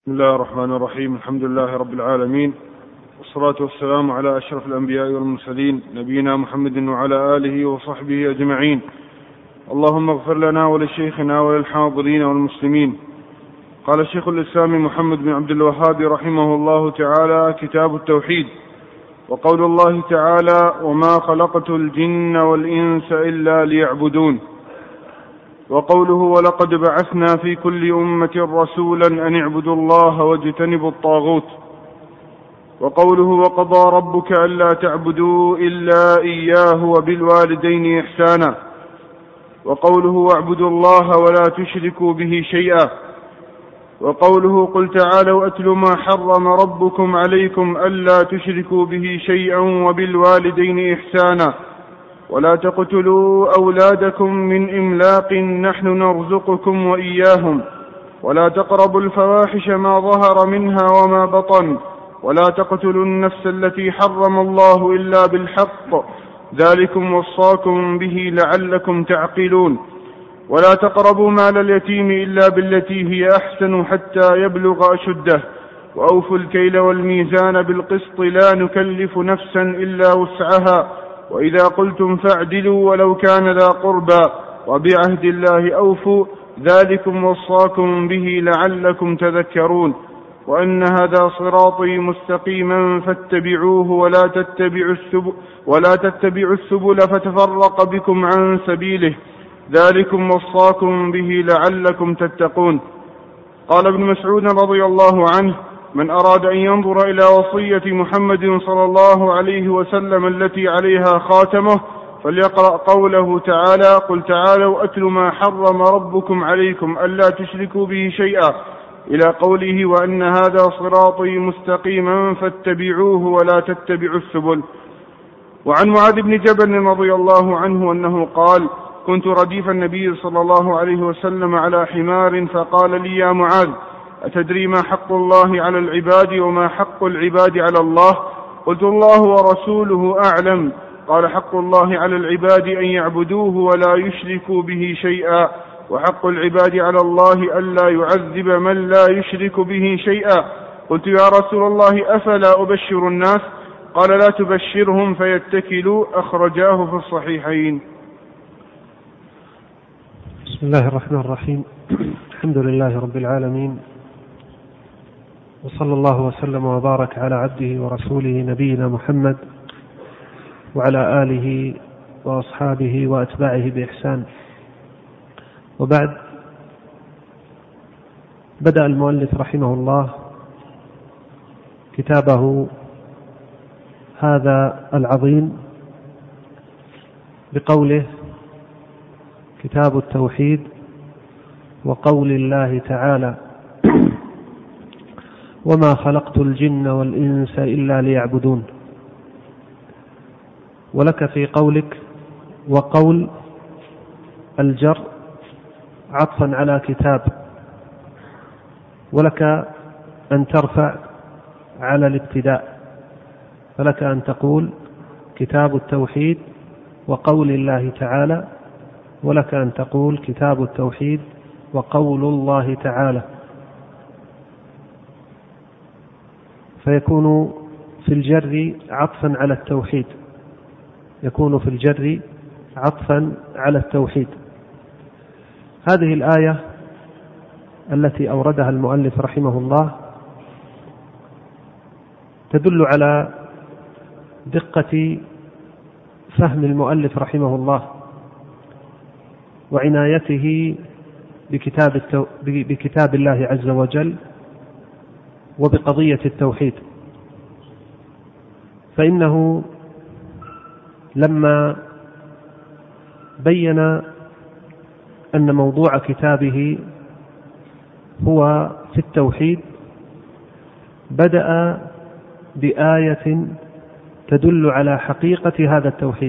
بسم الله الرحمن الرحيم. الحمد لله رب العالمين، والصلاة والسلام على أشرف الأنبياء والمرسلين نبينا محمد وعلى آله وصحبه أجمعين. اللهم اغفر لنا ولشيخنا وللحاضرين والمسلمين. قال شيخ الإسلام محمد بن عبد الوهاب رحمه الله تعالى: كتاب التوحيد. وقول الله تعالى: وما خلقت الجن والإنس إلا ليعبدون. وقوله: ولقد بعثنا في كل أمة رسولا أن اعبدوا الله واجتنبوا الطاغوت. وقوله: وقضى ربك ألا تعبدوا إلا إياه وبالوالدين إحسانا. وقوله: واعبدوا الله ولا تشركوا به شيئا. وقوله: قل تعالوا أتل ما حرم ربكم عليكم ألا تشركوا به شيئا وبالوالدين إحسانا ولا تقتلوا أولادكم من إملاق نحن نرزقكم وإياهم ولا تقربوا الفواحش ما ظهر منها وما بطن ولا تقتلوا النفس التي حرم الله إلا بالحق ذلكم وصاكم به لعلكم تعقلون ولا تقربوا مال اليتيم إلا بالتي هي أحسن حتى يبلغ أشده وأوفوا الكيل والميزان بالقسط لا نكلف نفسا إلا وسعها وإذا قلتم فاعدلوا ولو كان ذا قربى وبعهد الله أوفوا ذلكم وصاكم به لعلكم تذكرون وأن هذا صراطي مستقيما فاتبعوه ولا تتبعوا السبل فتفرق بكم عن سبيله ذلكم وصاكم به لعلكم تتقون. قال ابن مسعود رضي الله عنه: من أراد أن ينظر إلى وصية محمد صلى الله عليه وسلم التي عليها خاتمه فليقرأ قوله تعالى: قل تعالوا أتل ما حرم ربكم عليكم ألا تشركوا به شيئا إلى قوله: وأن هذا صراطي مستقيما فاتبعوه ولا تتبعوا السبل. وعن معاذ بن جبل رضي الله عنه أنه قال: كنت رديف النبي صلى الله عليه وسلم على حمار فقال لي: يا معاذ، أتدري ما حق الله على العباد وما حق العباد على الله؟ قلت: الله ورسوله أعلم. قال: حق الله على العباد أن يعبدوه ولا يشركوا به شيئا وحق العباد على الله ألا يعذب من لا يشرك به شيئا. قلت: يا رسول الله، أفلا أبشر الناس؟ قال: لا تبشرهم فيتكلوا. أخرجاه في الصحيحين. بسم الله الرحمن الرحيم. الحمد لله رب العالمين، وصلى الله وسلم وبارك على عبده ورسوله نبينا محمد وعلى آله وأصحابه وأتباعه بإحسان. وبعد، بدأ المؤلف رحمه الله كتابه هذا العظيم بقوله: كتاب التوحيد. وقول الله تعالى: وما خلقت الجن والإنس إلا ليعبدون. ولك في قولك وقول الجر عطفا على كتاب، ولك أن ترفع على الابتداء، فلك أن تقول كتاب التوحيد وقول الله تعالى، ولك أن تقول كتاب التوحيد وقول الله تعالى، فيكون في الجر عطفا على التوحيد، يكون في الجر عطفا على التوحيد. هذه الآية التي أوردها المؤلف رحمه الله تدل على دقة فهم المؤلف رحمه الله وعنايته بكتاب الله عز وجل وبقضية التوحيد. فإنه لما بين أن موضوع كتابه هو في التوحيد بدأ بآية تدل على حقيقة هذا التوحيد: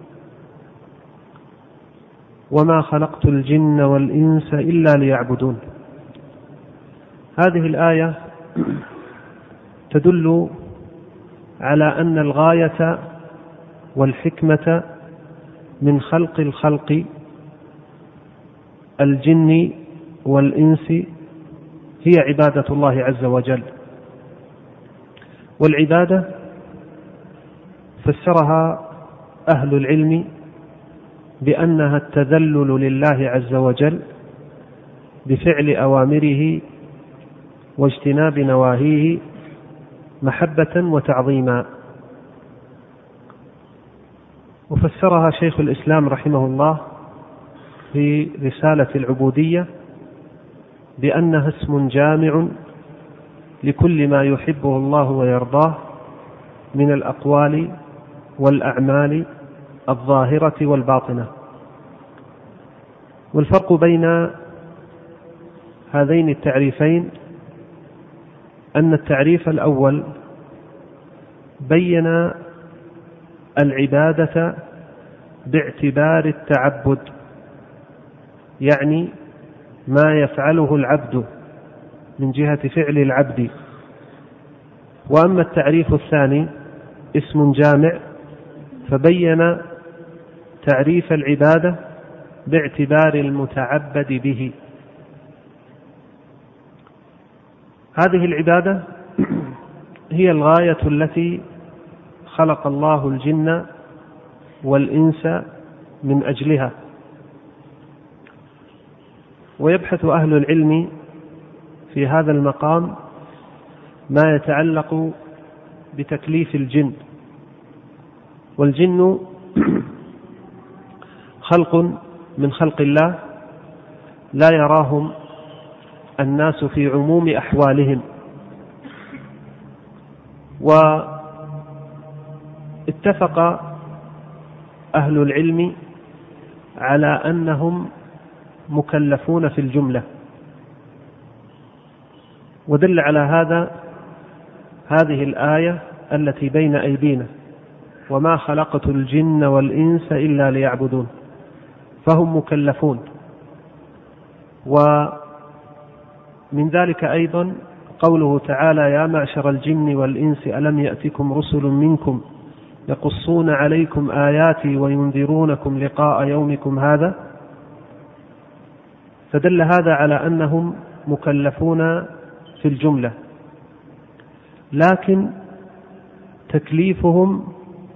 وما خلقت الجن والإنس إلا ليعبدون. هذه الآية تدل على أن الغاية والحكمة من خلق الخلق الجن والإنس هي عبادة الله عز وجل. والعبادة فسرها أهل العلم بأنها التذلل لله عز وجل بفعل أوامره واجتناب نواهيه محبة وتعظيما. وفسرها شيخ الإسلام رحمه الله في رسالة العبودية بأنها اسم جامع لكل ما يحبه الله ويرضاه من الأقوال والأعمال الظاهرة والباطنة. والفرق بين هذين التعريفين أن التعريف الأول بين العبادة باعتبار التعبد، يعني ما يفعله العبد من جهة فعل العبد. وأما التعريف الثاني اسم جامع فبين تعريف العبادة باعتبار المتعبد به. هذه العبادة هي الغاية التي خلق الله الجن والإنس من أجلها. ويبحث أهل العلم في هذا المقام ما يتعلق بتكليف الجن. والجن خلق من خلق الله لا يراهم الناس في عموم أحوالهم. واتفق أهل العلم على أنهم مكلفون في الجملة. ودل على هذا هذه الآية التي بين أيدينا: وما خلقت الجن والإنس إلا ليعبدون. فهم مكلفون. ومن ذلك أيضا قوله تعالى: يا معشر الجن والإنس ألم يأتكم رسل منكم يقصون عليكم آياتي وينذرونكم لقاء يومكم هذا. فدل هذا على أنهم مكلفون في الجملة، لكن تكليفهم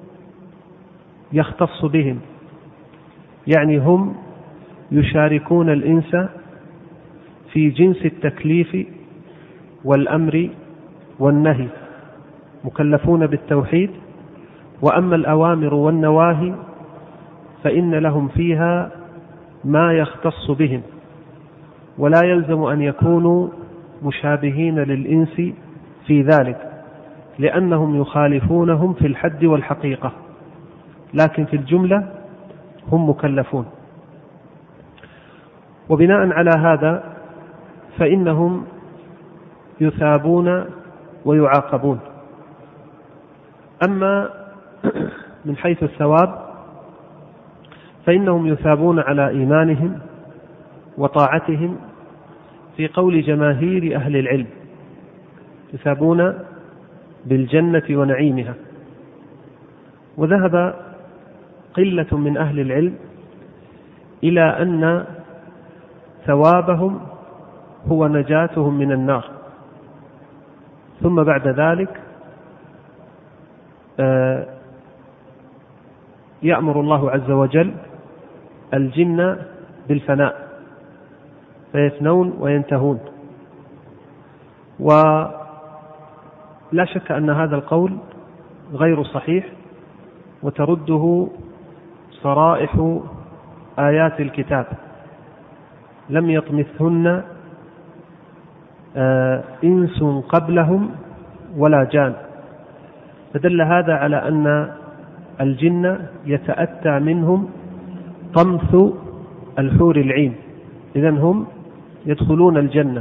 يختص بهم، يعني هم يشاركون الإنس في جنس التكليف والأمر والنهي، مكلفون بالتوحيد. وأما الأوامر والنواهي فإن لهم فيها ما يختص بهم، ولا يلزم أن يكونوا مشابهين للإنس في ذلك، لأنهم يخالفونهم في الحد والحقيقة، لكن في الجملة هم مكلفون. وبناء على هذا فإنهم يثابون ويعاقبون. أما من حيث الثواب فإنهم يثابون على إيمانهم وطاعتهم في قول جماهير أهل العلم، يثابون بالجنة ونعيمها. وذهب قلة من أهل العلم إلى أن ثوابهم هو نجاتهم من النار، ثم بعد ذلك يأمر الله عز وجل الجن بالفناء فيفنون وينتهون. ولا شك أن هذا القول غير صحيح، وترده صرائح آيات الكتاب: لم يطمثهن إنس قبلهم ولا جان. فدل هذا على أن الجن يتأتى منهم طمث الحور العين، إذن هم يدخلون الجنة.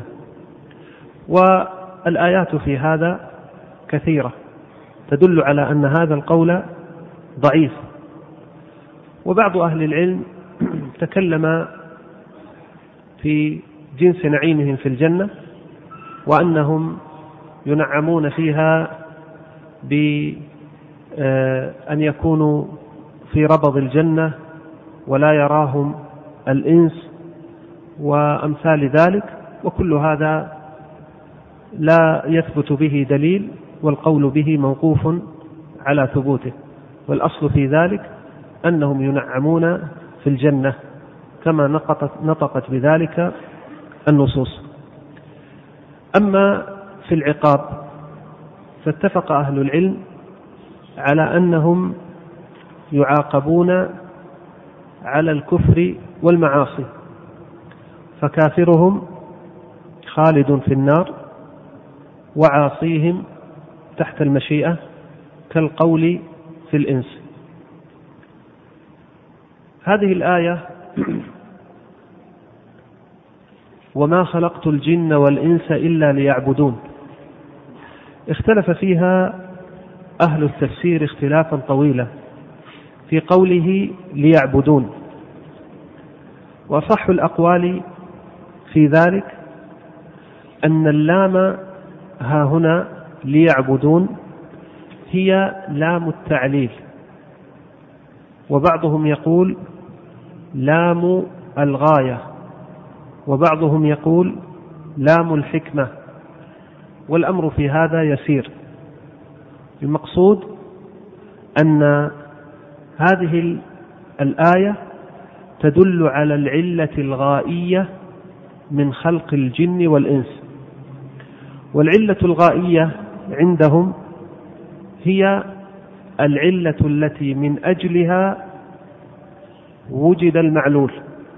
والآيات في هذا كثيرة تدل على أن هذا القول ضعيف. وبعض أهل العلم تكلم في جنس نعيمهم في الجنة، وأنهم ينعمون فيها بأن يكونوا في ربض الجنة ولا يراهم الإنس وأمثال ذلك. وكل هذا لا يثبت به دليل، والقول به موقوف على ثبوته، والأصل في ذلك أنهم ينعمون في الجنة كما نطقت بذلك النصوص. أما في العقاب فاتفق أهل العلم على أنهم يعاقبون على الكفر والمعاصي، فكافرهم خالد في النار، وعاصيهم تحت المشيئة كالقول في الإنس. هذه الآية وما خلقت الجن والإنس إلا ليعبدون اختلف فيها أهل التفسير اختلافا طويلا في قوله ليعبدون، وأصح الأقوال في ذلك أن اللام ها هنا ليعبدون هي لام التعليل، وبعضهم يقول لام الغاية، وبعضهم يقول لام الحكمة، والأمر في هذا يسير. المقصود أن هذه الآية تدل على العلة الغائية من خلق الجن والإنس، والعلة الغائية عندهم هي العلة التي من أجلها وجد المعلول،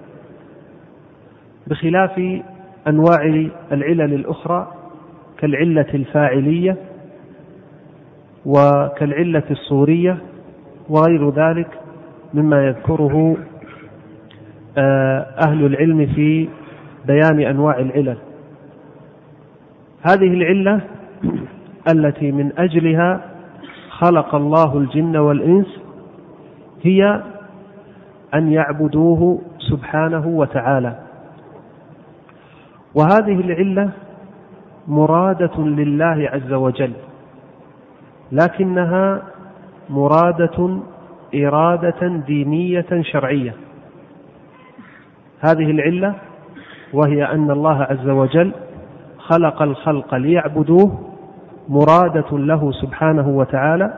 بخلاف أنواع العلل الأخرى كالعلة الفاعلية وكالعلة الصورية وغير ذلك مما يذكره أهل العلم في بيان أنواع العلل. هذه العلة التي من أجلها خلق الله الجن والإنس هي أن يعبدوه سبحانه وتعالى، وهذه العلة مرادة لله عز وجل، لكنها مرادة إرادة دينية شرعية. هذه العلة وهي أن الله عز وجل خلق الخلق ليعبدوه مرادة له سبحانه وتعالى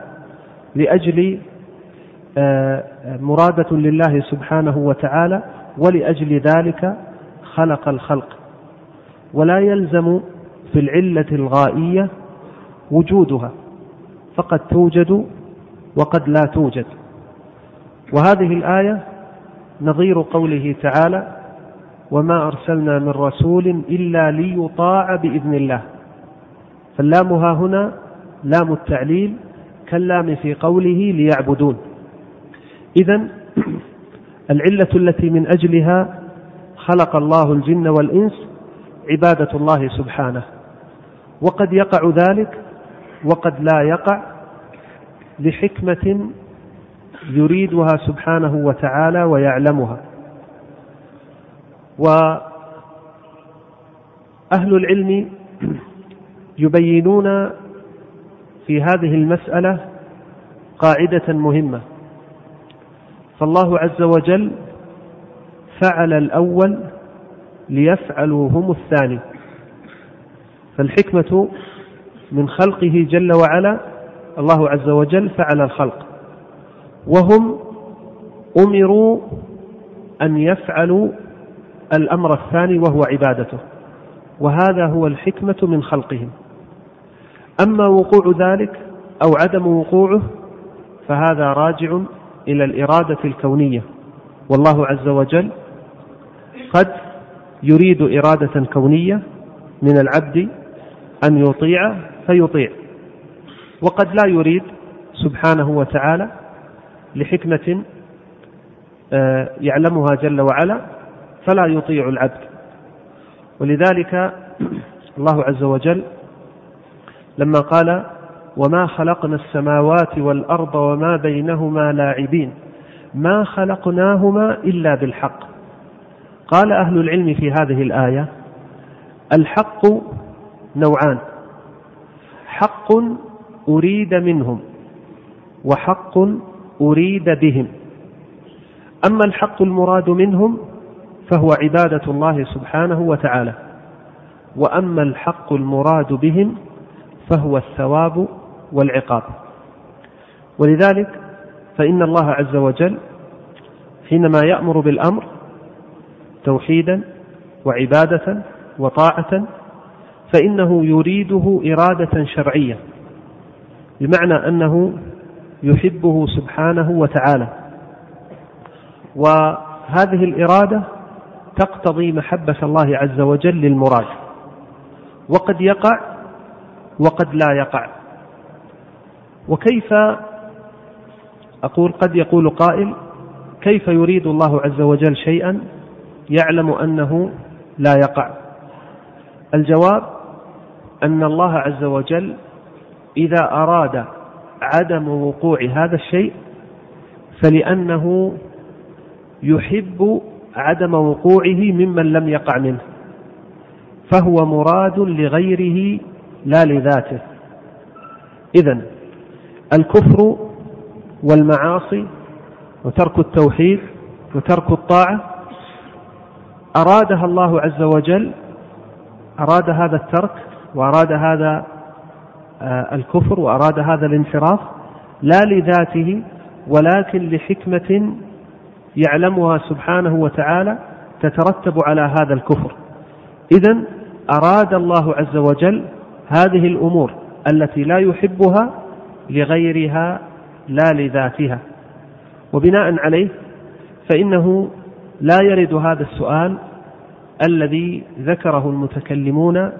مرادة لله سبحانه وتعالى، ولأجل ذلك خلق الخلق، ولا يلزم في العلة الغائية وجودها، فقد توجد وقد لا توجد. وهذه الآية نظير قوله تعالى وما أرسلنا من رسول إلا ليطاع بإذن الله، فاللامها هنا لام التعليل كاللام في قوله ليعبدون. إذن العلة التي من أجلها خلق الله الجن والإنس عبادة الله سبحانه، وقد يقع ذلك وقد لا يقع لحكمة يريدها سبحانه وتعالى ويعلمها. وأهل العلم يبينون في هذه المسألة قاعدة مهمة، فالله عز وجل فعل الأول ليفعلوا هم الثاني، فالحكمة من خلقه جل وعلا الله عز وجل فعل الخلق، وهم أمروا أن يفعلوا الأمر الثاني وهو عبادته، وهذا هو الحكمة من خلقهم. أما وقوع ذلك أو عدم وقوعه فهذا راجع إلى الإرادة الكونية، والله عز وجل قد يريد إرادة كونية من العبد أن يطيع فيطيع، وقد لا يريد سبحانه وتعالى لحكمة يعلمها جل وعلا فلا يطيع العبد. ولذلك الله عز وجل لما قال وما خلقنا السماوات والأرض وما بينهما لاعبين ما خلقناهما إلا بالحق، قال أهل العلم في هذه الآية الحق نوعان، حق أريد منهم وحق أريد بهم. أما الحق المراد منهم فهو عبادة الله سبحانه وتعالى، وأما الحق المراد بهم فهو الثواب والعقاب. ولذلك فإن الله عز وجل حينما يأمر بالأمر توحيدا وعبادة وطاعة فإنه يريده إرادة شرعية، بمعنى أنه يحبه سبحانه وتعالى، وهذه الإرادة تقتضي محبة الله عز وجل للمراد، وقد يقع وقد لا يقع. وكيف أقول قد يقول قائل كيف يريد الله عز وجل شيئا يعلم أنه لا يقع؟ الجواب أن الله عز وجل إذا أراد عدم وقوع هذا الشيء فلأنه يحب عدم وقوعه ممن لم يقع منه، فهو مراد لغيره لا لذاته. إذن الكفر والمعاصي وترك التوحيد وترك الطاعة أرادها الله عز وجل، أراد هذا الترك وأراد هذا الكفر وأراد هذا الانحراف لا لذاته ولكن لحكمة يعلمها سبحانه وتعالى تترتب على هذا الكفر. إذن أراد الله عز وجل هذه الأمور التي لا يحبها لغيرها لا لذاتها. وبناء عليه فإنه لا يرد هذا السؤال الذي ذكره المتكلمون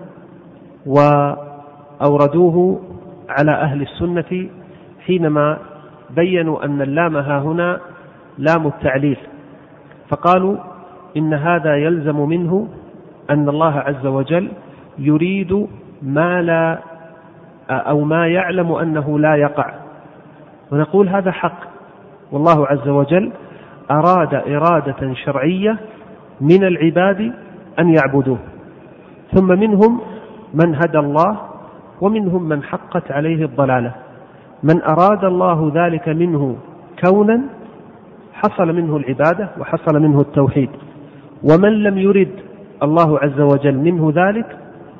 وأوردوه على أهل السنة حينما بينوا أن اللام ها هنا لام التعليل، فقالوا إن هذا يلزم منه أن الله عز وجل يريد ما لا أو ما يعلم أنه لا يقع، ونقول هذا حق، والله عز وجل أراد إرادة شرعية من العباد أن يعبدوه، ثم منهم من هدى الله ومنهم من حقت عليه الضلالة. من أراد الله ذلك منه كونا حصل منه العبادة وحصل منه التوحيد، ومن لم يرد الله عز وجل منه ذلك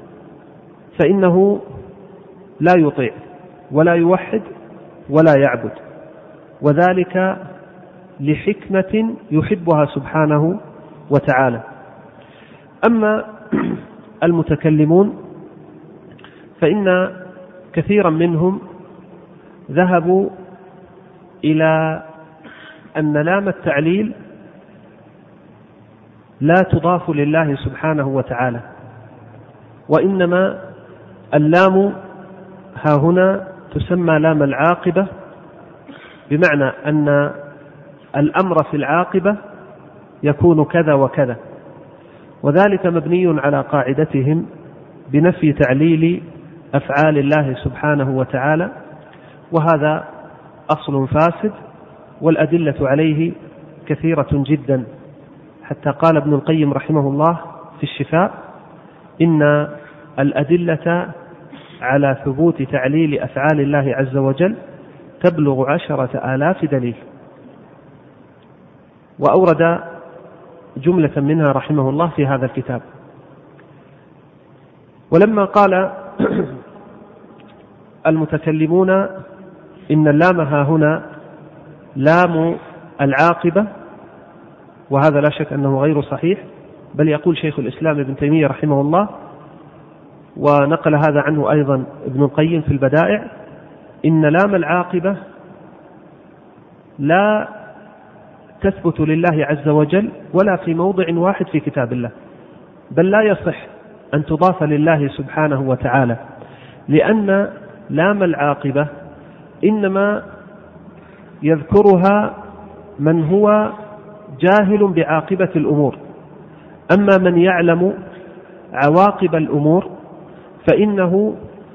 فإنه لا يطيع ولا يوحد ولا يعبد، وذلك لحكمة يحبها سبحانه وتعالى. أما المتكلمون فإن كثيرا منهم ذهبوا إلى أن لام التعليل لا تضاف لله سبحانه وتعالى، وإنما اللام ها هنا تسمى لام العاقبة، بمعنى أن الأمر في العاقبة يكون كذا وكذا، وذلك مبني على قاعدتهم بنفي تعليل أفعال الله سبحانه وتعالى، وهذا أصل فاسد، والأدلة عليه كثيرة جدا، حتى قال ابن القيم رحمه الله في الشفاء إن الأدلة على ثبوت تعليل أفعال الله عز وجل تبلغ 10,000 دليل، وأورد جملة منها رحمه الله في هذا الكتاب. ولما قال المتكلمون إن اللام ها هنا لام العاقبة، وهذا لا شك أنه غير صحيح، بل يقول شيخ الإسلام ابن تيمية رحمه الله، ونقل هذا عنه أيضا ابن القيم في البدائع، إن لام العاقبة لا تثبت لله عز وجل ولا في موضع واحد في كتاب الله، بل لا يصح أن تضاف لله سبحانه وتعالى، لأن لام العاقبة إنما يذكرها من هو جاهل بعاقبة الأمور، أما من يعلم عواقب الأمور فإنه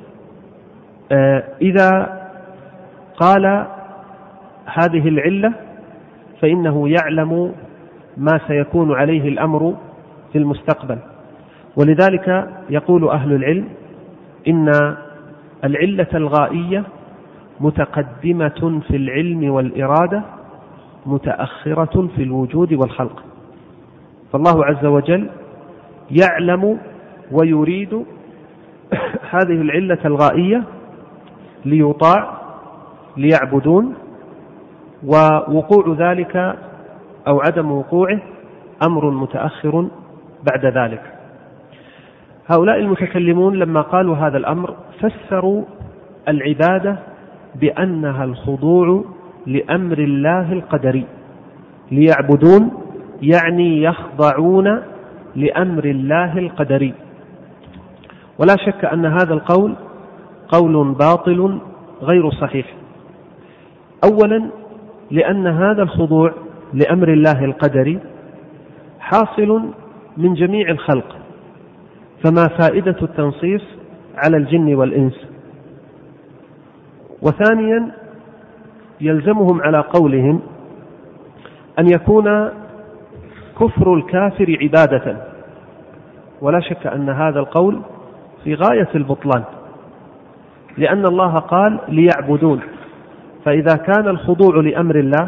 إذا قال هذه العلة فإنه يعلم ما سيكون عليه الأمر في المستقبل. ولذلك يقول أهل العلم إن العلة الغائية متقدمة في العلم والإرادة، متأخرة في الوجود والخلق. فالله عز وجل يعلم ويريد هذه العلة الغائية ليطاع ليعبدون، ووقوع ذلك أو عدم وقوعه أمر متأخر بعد ذلك. هؤلاء المتكلمون لما قالوا هذا الأمر فسروا العبادة بأنها الخضوع لأمر الله القدري. ليعبدون يعني يخضعون لأمر الله القدري. ولا شك أن هذا القول قول باطل غير صحيح. أولا لأن هذا الخضوع لأمر الله القدري حاصل من جميع الخلق، فما فائدة التنصيص على الجن والإنس؟ وثانيا يلزمهم على قولهم أن يكون كفر الكافر عبادة، ولا شك أن هذا القول في غاية البطلان، لأن الله قال ليعبدون، فإذا كان الخضوع لأمر الله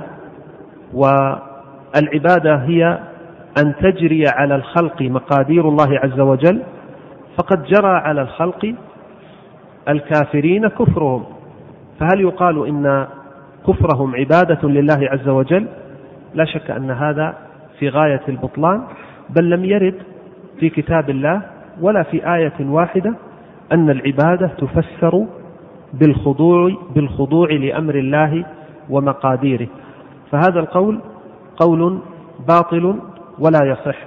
والعبادة هي أن تجري على الخلق مقادير الله عز وجل، فقد جرى على الخلق الكافرين كفرهم، فهل يقال إن كفرهم عبادة لله عز وجل؟ لا شك أن هذا في غاية البطلان، بل لم يرد في كتاب الله ولا في آية واحدة أن العبادة تفسر بالخضوع لأمر الله ومقاديره، فهذا القول قول باطل ولا يصح.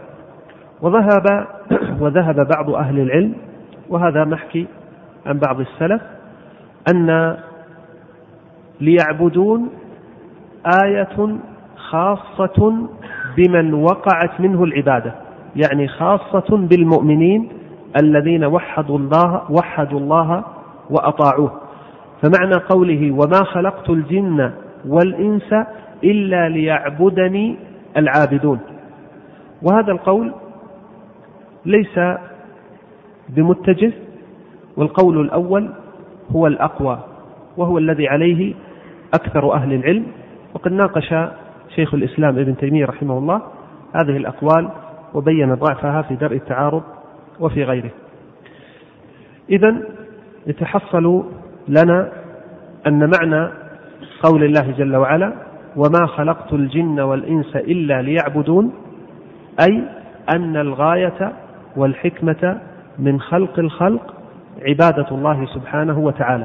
وذهب بعض أهل العلم، وهذا محكي عن بعض السلف، أن ليعبدون آية خاصة بمن وقعت منه العبادة، يعني خاصة بالمؤمنين الذين وحدوا الله وأطاعوه. فمعنى قوله وما خلقت الجن والإنس إلا ليعبدني العابدون، وهذا القول ليس بمتجه، والقول الأول هو الأقوى وهو الذي عليه أكثر أهل العلم، وقد ناقش شيخ الإسلام ابن تيمية رحمه الله هذه الأقوال وبين ضعفها في درء التعارض وفي غيره. إذن يتحصل لنا أن معنى قول الله جل وعلا وما خلقت الجن والإنس إلا ليعبدون، أي أن الغاية والحكمة من خلق الخلق عبادة الله سبحانه وتعالى.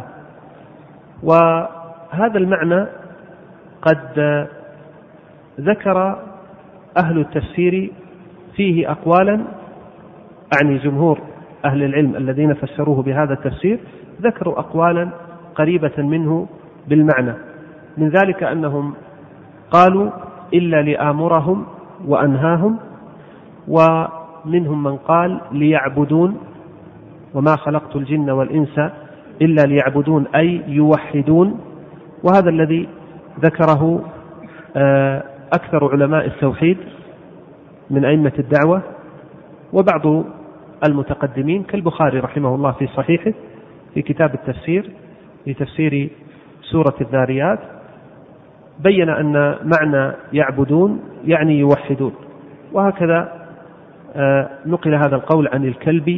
وهذا المعنى قد ذكر أهل التفسير فيه أقوالا، أعني جمهور أهل العلم الذين فسروه بهذا التفسير ذكروا أقوالا قريبة منه بالمعنى، من ذلك أنهم قالوا إلا لآمرهم وأنهاهم، ومنهم من قال ليعبدون وما خلقت الجن والإنس إلا ليعبدون أي يوحدون، وهذا الذي ذكره أكثر علماء التوحيد من أئمة الدعوة وبعض المتقدمين كالبخاري رحمه الله في صحيحه في كتاب التفسير في تفسير سورة الذاريات، بين أن معنى يعبدون يعني يوحدون. وهكذا نقل هذا القول عن الكلبي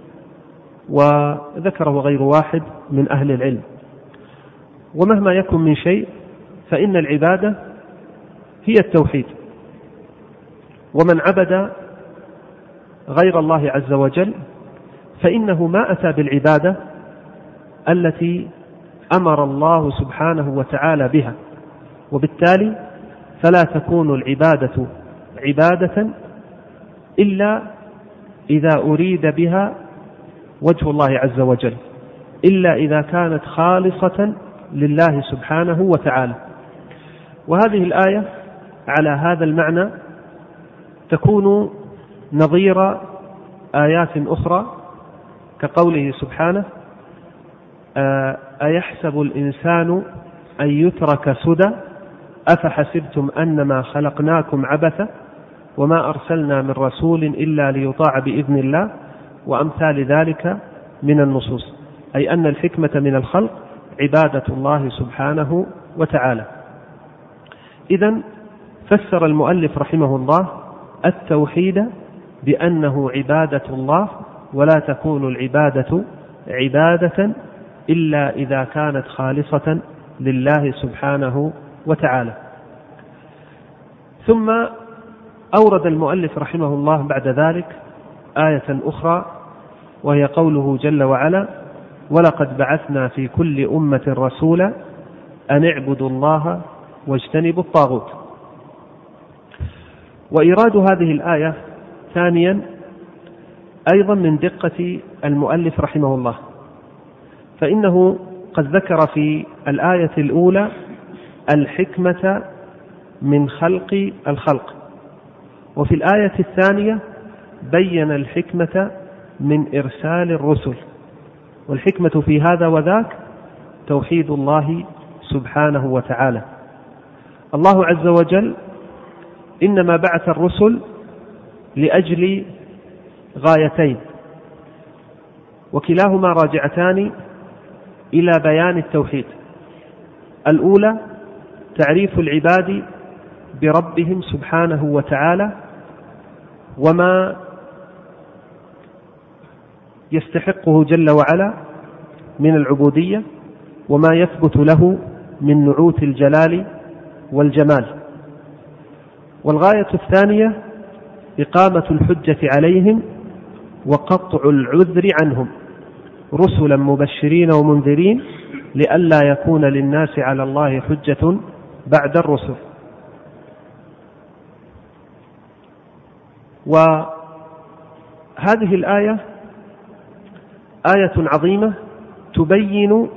وذكره غير واحد من أهل العلم. ومهما يكن من شيء فإن العبادة هي التوحيد، ومن عبد غير الله عز وجل فإنه ما أتى بالعبادة التي أمر الله سبحانه وتعالى بها، وبالتالي فلا تكون العبادة عبادة إلا إذا أريد بها وجه الله عز وجل، إلا إذا كانت خالصة لله سبحانه وتعالى. وهذه الآية على هذا المعنى تكون نظير آيات أخرى كقوله سبحانه أيحسب الإنسان أن يترك سدى أفحسبتم أنما خلقناكم عبثا وما أرسلنا من رسول إلا ليطاع بإذن الله، وأمثال ذلك من النصوص، أي أن الحكمة من الخلق عبادة الله سبحانه وتعالى. إذن فسر المؤلف رحمه الله التوحيد بأنه عبادة الله ولا تكون العبادة عبادة إلا إذا كانت خالصة لله سبحانه وتعالى. ثم أورد المؤلف رحمه الله بعد ذلك آية أخرى، وهي قوله جل وعلا: ولقد بعثنا في كل أمة رسولا أن اعبدوا الله واجتنبوا الطاغوت. وإيراد هذه الآية ثانيا أيضا من دقة المؤلف رحمه الله، فإنه قد ذكر في الآية الأولى الحكمة من خلق الخلق، وفي الآية الثانية بين الحكمة من إرسال الرسل. والحكمة في هذا وذاك توحيد الله سبحانه وتعالى. الله عز وجل إنما بعث الرسل لأجل غايتين، وكلاهما راجعتان إلى بيان التوحيد. الأولى تعريف العباد بربهم سبحانه وتعالى وما يستحقه جل وعلا من العبودية وما يثبت له من نعوت الجلال والجمال. والغاية الثانية إقامة الحجة عليهم وقطع العذر عنهم، رسلا مبشرين ومنذرين لئلا يكون للناس على الله حجة بعد الرسل. وهذه الآية آية عظيمة تبين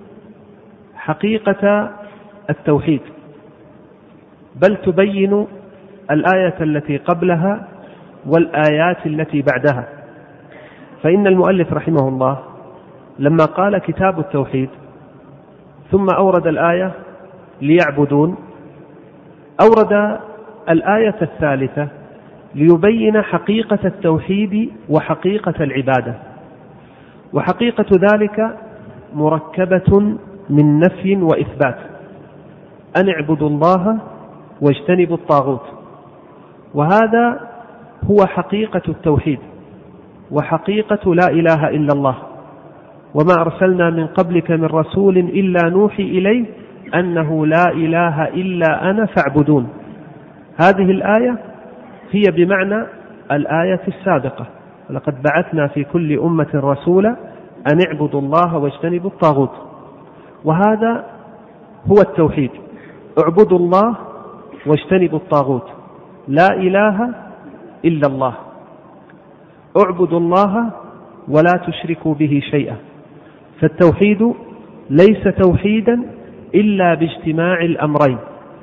حقيقة التوحيد، بل تبين الآية التي قبلها والآيات التي بعدها. فإن المؤلف رحمه الله لما قال كتاب التوحيد ثم أورد الآية ليعبدون، أورد الآية الثالثة ليبين حقيقة التوحيد وحقيقة العبادة. وحقيقة ذلك مركبة من نفي وإثبات: أن اعبدوا الله واجتنبوا الطاغوت. وهذا هو حقيقة التوحيد وحقيقة لا إله إلا الله. وما أرسلنا من قبلك من رسول إلا نوحي إليه أنه لا إله إلا أنا فاعبدون. هذه الآية هي بمعنى الآية السابقة: لقد بعثنا في كل أمة رسولا أن اعبدوا الله واجتنبوا الطاغوت. وهذا هو التوحيد: اعبدوا الله واجتنبوا الطاغوت، لا إله إلا الله. اعبدوا الله ولا تشركوا به شيئا. فالتوحيد ليس توحيدا إلا باجتماع الأمرين: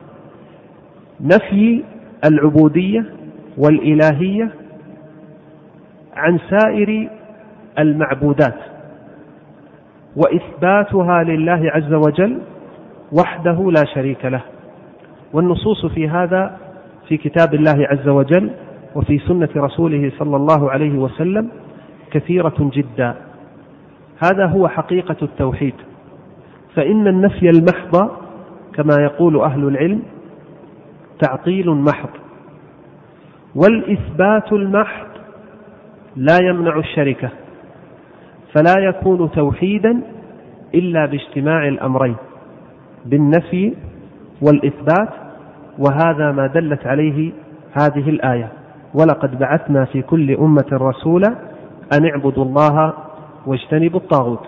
نفي العبودية والإلهية عن سائر المعبودات، وإثباتها لله عز وجل وحده لا شريك له. والنصوص في هذا في كتاب الله عز وجل وفي سنة رسوله صلى الله عليه وسلم كثيرة جدا. هذا هو حقيقة التوحيد. فإن النفي المحض كما يقول أهل العلم تعطيل محض، والإثبات المحض لا يمنع الشركة، فلا يكون توحيدا إلا باجتماع الأمرين بالنفي والإثبات. وهذا ما دلت عليه هذه الآية: ولقد بعثنا في كل أمة رسولا أن اعبدوا الله واجتنبوا الطاغوت.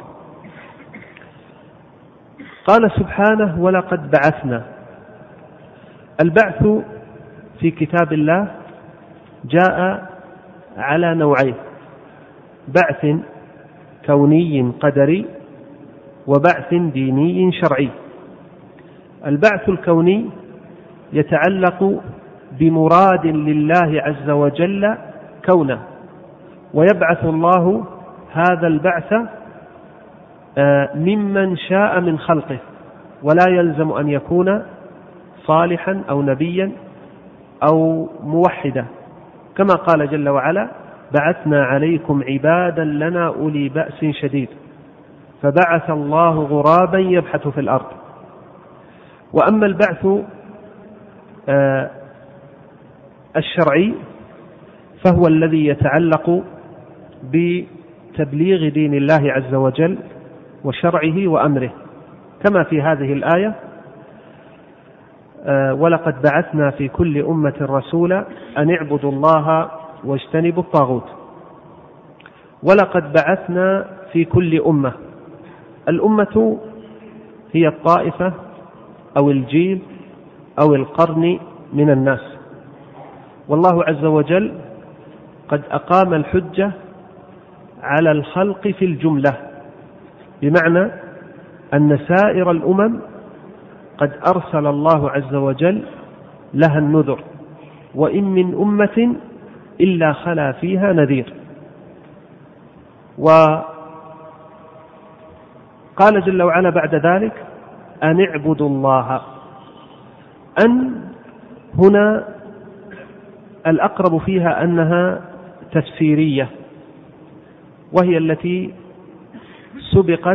قال سبحانه: ولقد بعثنا. البعث في كتاب الله جاء على نوعين: بعث كوني قدري وبعث ديني شرعي. البعث الكوني يتعلق بمراد لله عز وجل كونه، ويبعث الله هذا البعث ممن شاء من خلقه، ولا يلزم أن يكون صالحا أو نبيا أو موحدا، كما قال جل وعلا: بعثنا عليكم عبادا لنا أولي بأس شديد فبعث الله غرابا يبحث في الأرض. وأما البعث الشرعي فهو الذي يتعلق بتبليغ دين الله عز وجل وشرعه وأمره، كما في هذه الآية: ولقد بعثنا في كل أمة رسولا أن اعبدوا الله واجتنبوا الطاغوت. ولقد بعثنا في كل أمة، الأمة هي الطائفة أو الجيل أو القرن من الناس، والله عز وجل قد أقام الحجة على الخلق في الجملة، بمعنى أن سائر الأمم قد أرسل الله عز وجل لها النذر، وإن من أمة إلا خلا فيها نذير. وقال جل وعلا بعد ذلك: أن اعبدوا الله. أن هنا الأقرب فيها أنها تفسيرية، وهي التي سبقت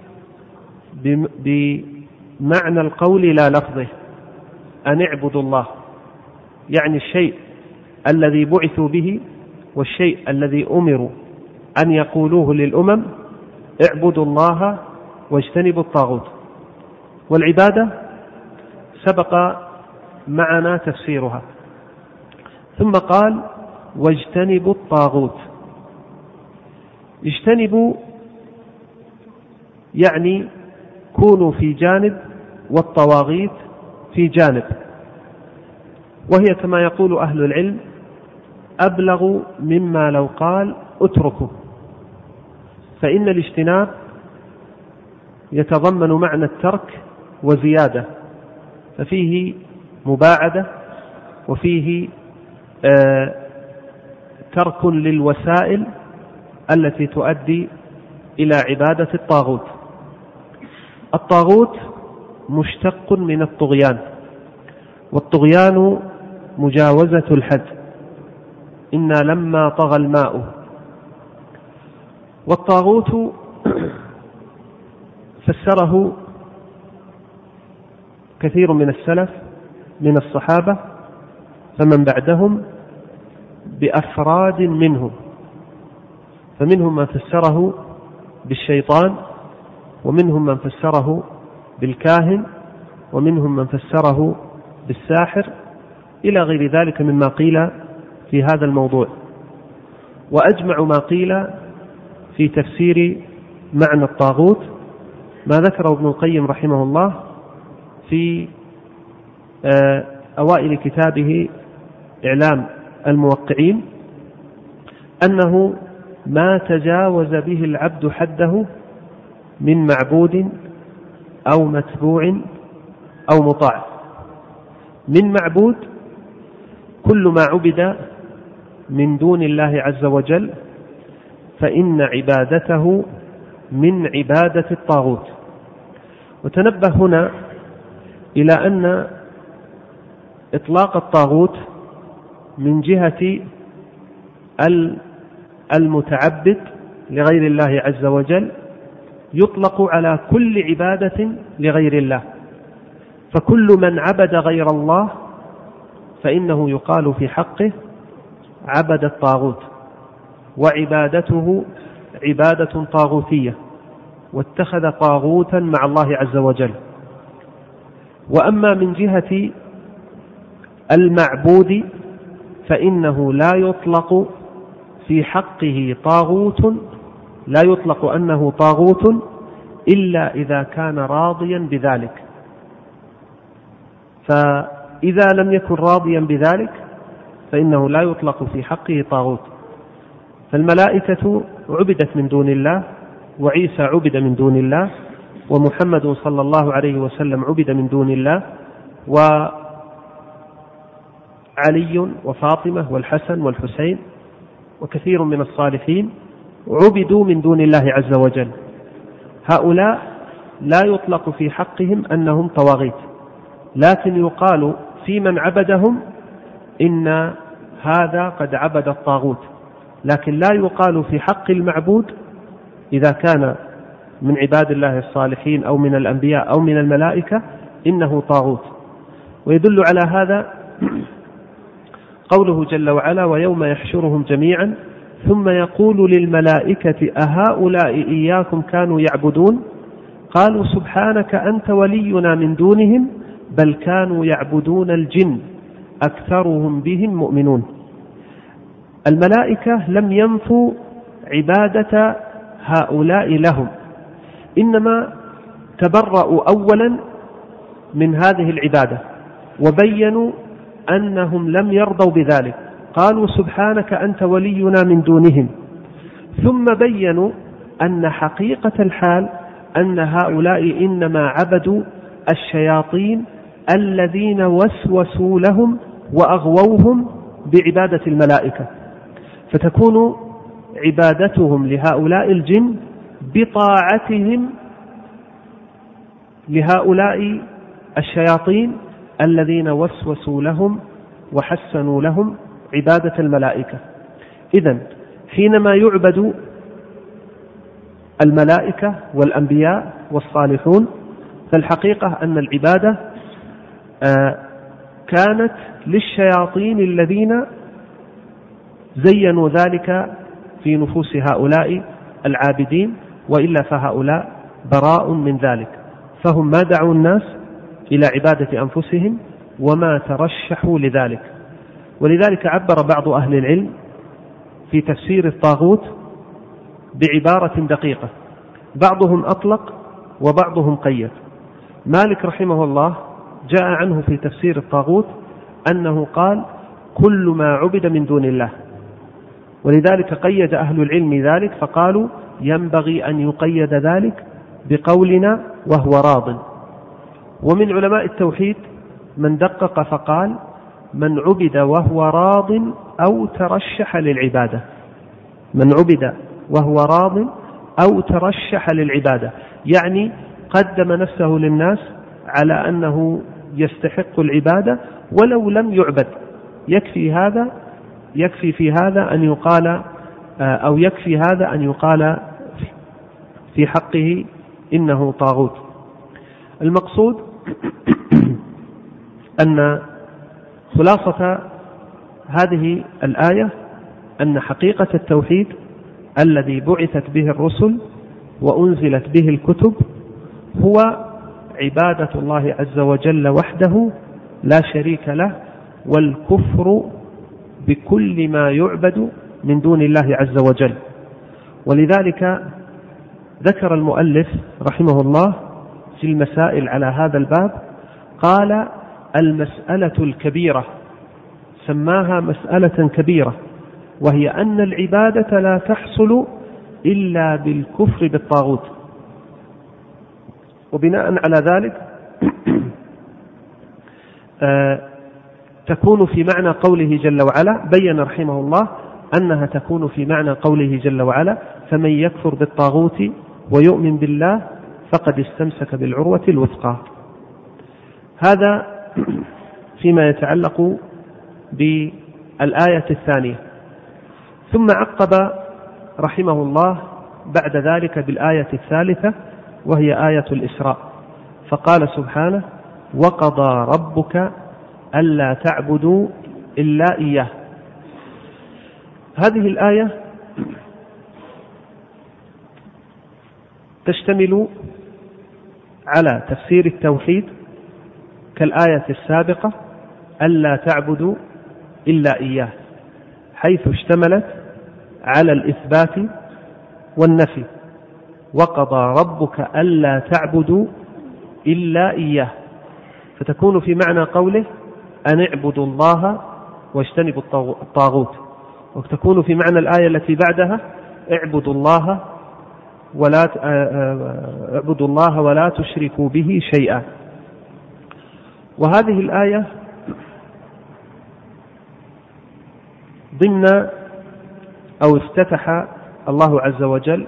بمعنى القول لا لفظه. أن اعبدوا الله يعني الشيء الذي بعثوا به والشيء الذي أمروا أن يقولوه للأمم: اعبدوا الله واجتنبوا الطاغوت. والعبادة سبق معنا تفسيرها، ثم قال: واجتنبوا الطاغوت. اجتنبوا يعني كونوا في جانب والطواغيت في جانب، وهي كما يقول أهل العلم أبلغ مما لو قال اتركوا، فإن الاجتناب يتضمن معنى الترك وزيادة، ففيه مباعدة وفيه ترك للوسائل التي تؤدي إلى عبادة الطاغوت. الطاغوت مشتق من الطغيان، والطغيان مجاوزة الحد، إنا لما طغى الماء. والطاغوت فسره كثير من السلف من الصحابة فمن بعدهم بأفراد منهم، فمنهم من فسره بالشيطان، ومنهم من فسره بالكاهن، ومنهم من فسره بالساحر، إلى غير ذلك مما قيل في هذا الموضوع. وأجمع ما قيل في تفسير معنى الطاغوت ما ذكره ابن القيم رحمه الله في أوائل كتابه إعلام الموقعين، أنه ما تجاوز به العبد حده من معبود أو متبوع أو مطاع. من معبود كل ما عبد من دون الله عز وجل، فإن عبادته من عبادة الطاغوت. وتنبه هنا إلى أن إطلاق الطاغوت من جهة المتعبد لغير الله عز وجل يطلق على كل عبادة لغير الله، فكل من عبد غير الله فإنه يقال في حقه عبد الطاغوت، وعبادته عبادة طاغوتية، واتخذ طاغوتا مع الله عز وجل. وأما من جهة المعبود فإنه لا يطلق في حقه طاغوت، لا يطلق أنه طاغوت إلا إذا كان راضيا بذلك، فإذا لم يكن راضيا بذلك فإنه لا يطلق في حقه طاغوت. فالملائكة عبدت من دون الله، وعيسى عبد من دون الله، ومحمد صلى الله عليه وسلم عبد من دون الله، وعلي وفاطمة والحسن والحسين وكثير من الصالحين عبدوا من دون الله عز وجل. هؤلاء لا يطلق في حقهم أنهم طواغيت، لكن يقال في من عبدهم إن هذا قد عبد الطاغوت، لكن لا يقال في حق المعبود إذا كان من عباد الله الصالحين أو من الأنبياء أو من الملائكة إنه طاغوت. ويدل على هذا قوله جل وعلا: ويوم يحشرهم جميعا ثم يقول للملائكة أهؤلاء إياكم كانوا يعبدون؟ قالوا سبحانك أنت ولينا من دونهم بل كانوا يعبدون الجن أكثرهم بهم مؤمنون. الملائكة لم ينفوا عبادة هؤلاء لهم، إنما تبرأوا أولا من هذه العبادة وبينوا أنهم لم يرضوا بذلك، قالوا سبحانك أنت ولينا من دونهم، ثم بينوا أن حقيقة الحال أن هؤلاء إنما عبدوا الشياطين الذين وسوسوا لهم وأغووهم بعبادة الملائكة، فتكون عبادتهم لهؤلاء الجن بطاعتهم لهؤلاء الشياطين الذين وسوسوا لهم وحسنوا لهم عبادة الملائكة. إذن حينما يعبد الملائكة والأنبياء والصالحون فالحقيقة أن العبادة كانت للشياطين الذين زينوا ذلك في نفوس هؤلاء العابدين، وإلا فهؤلاء براء من ذلك، فهم ما دعوا الناس إلى عبادة أنفسهم وما ترشحوا لذلك. ولذلك عبر بعض أهل العلم في تفسير الطاغوت بعبارة دقيقة، بعضهم أطلق وبعضهم قيد. مالك رحمه الله جاء عنه في تفسير الطاغوت أنه قال كل ما عبد من دون الله، ولذلك قيد أهل العلم ذلك فقالوا ينبغي أن يقيد ذلك بقولنا وهو راض. ومن علماء التوحيد من دقق فقال من عبد وهو راض أو ترشح للعبادة، من عبد وهو راض أو ترشح للعبادة، يعني قدم نفسه للناس على أنه يستحق العبادة ولو لم يعبد. يكفي في هذا أن يقال أو يكفي هذا أن يقال في حقه إنه طاغوت. المقصود أن خلاصة هذه الآية أن حقيقة التوحيد الذي بعثت به الرسل وأنزلت به الكتب هو عبادة الله عز وجل وحده لا شريك له، والكفر بكل ما يعبد من دون الله عز وجل. ولذلك ذكر المؤلف رحمه الله في المسائل على هذا الباب قال المسألة الكبيرة، سماها مسألة كبيرة، وهي أن العبادة لا تحصل إلا بالكفر بالطاغوت. وبناء على ذلك تكون في معنى قوله جل وعلا، بين رحمه الله أنها تكون في معنى قوله جل وعلا فمن يكفر بالطاغوت ويؤمن بالله فقد استمسك بالعروة الوثقى. هذا فيما يتعلق بالآية الثانية. ثم عقب رحمه الله بعد ذلك بالآية الثالثة وهي آية الإسراء، فقال سبحانه وقضى ربك ألا تعبدوا إلا إياه. هذه الآية تشتمل على تفسير التوحيد كالآية السابقة ألا تعبدوا إلا إياه، حيث اشتملت على الإثبات والنفي، وقضى ربك ألا تعبدوا إلا إياه، فتكون في معنى قوله أن اعبدوا الله واجتنبوا الطاغوت، وتكون في معنى الآية التي بعدها اعبدوا الله ولا تشركوا به شيئا. وهذه الآية ضمن أو افتتح الله عز وجل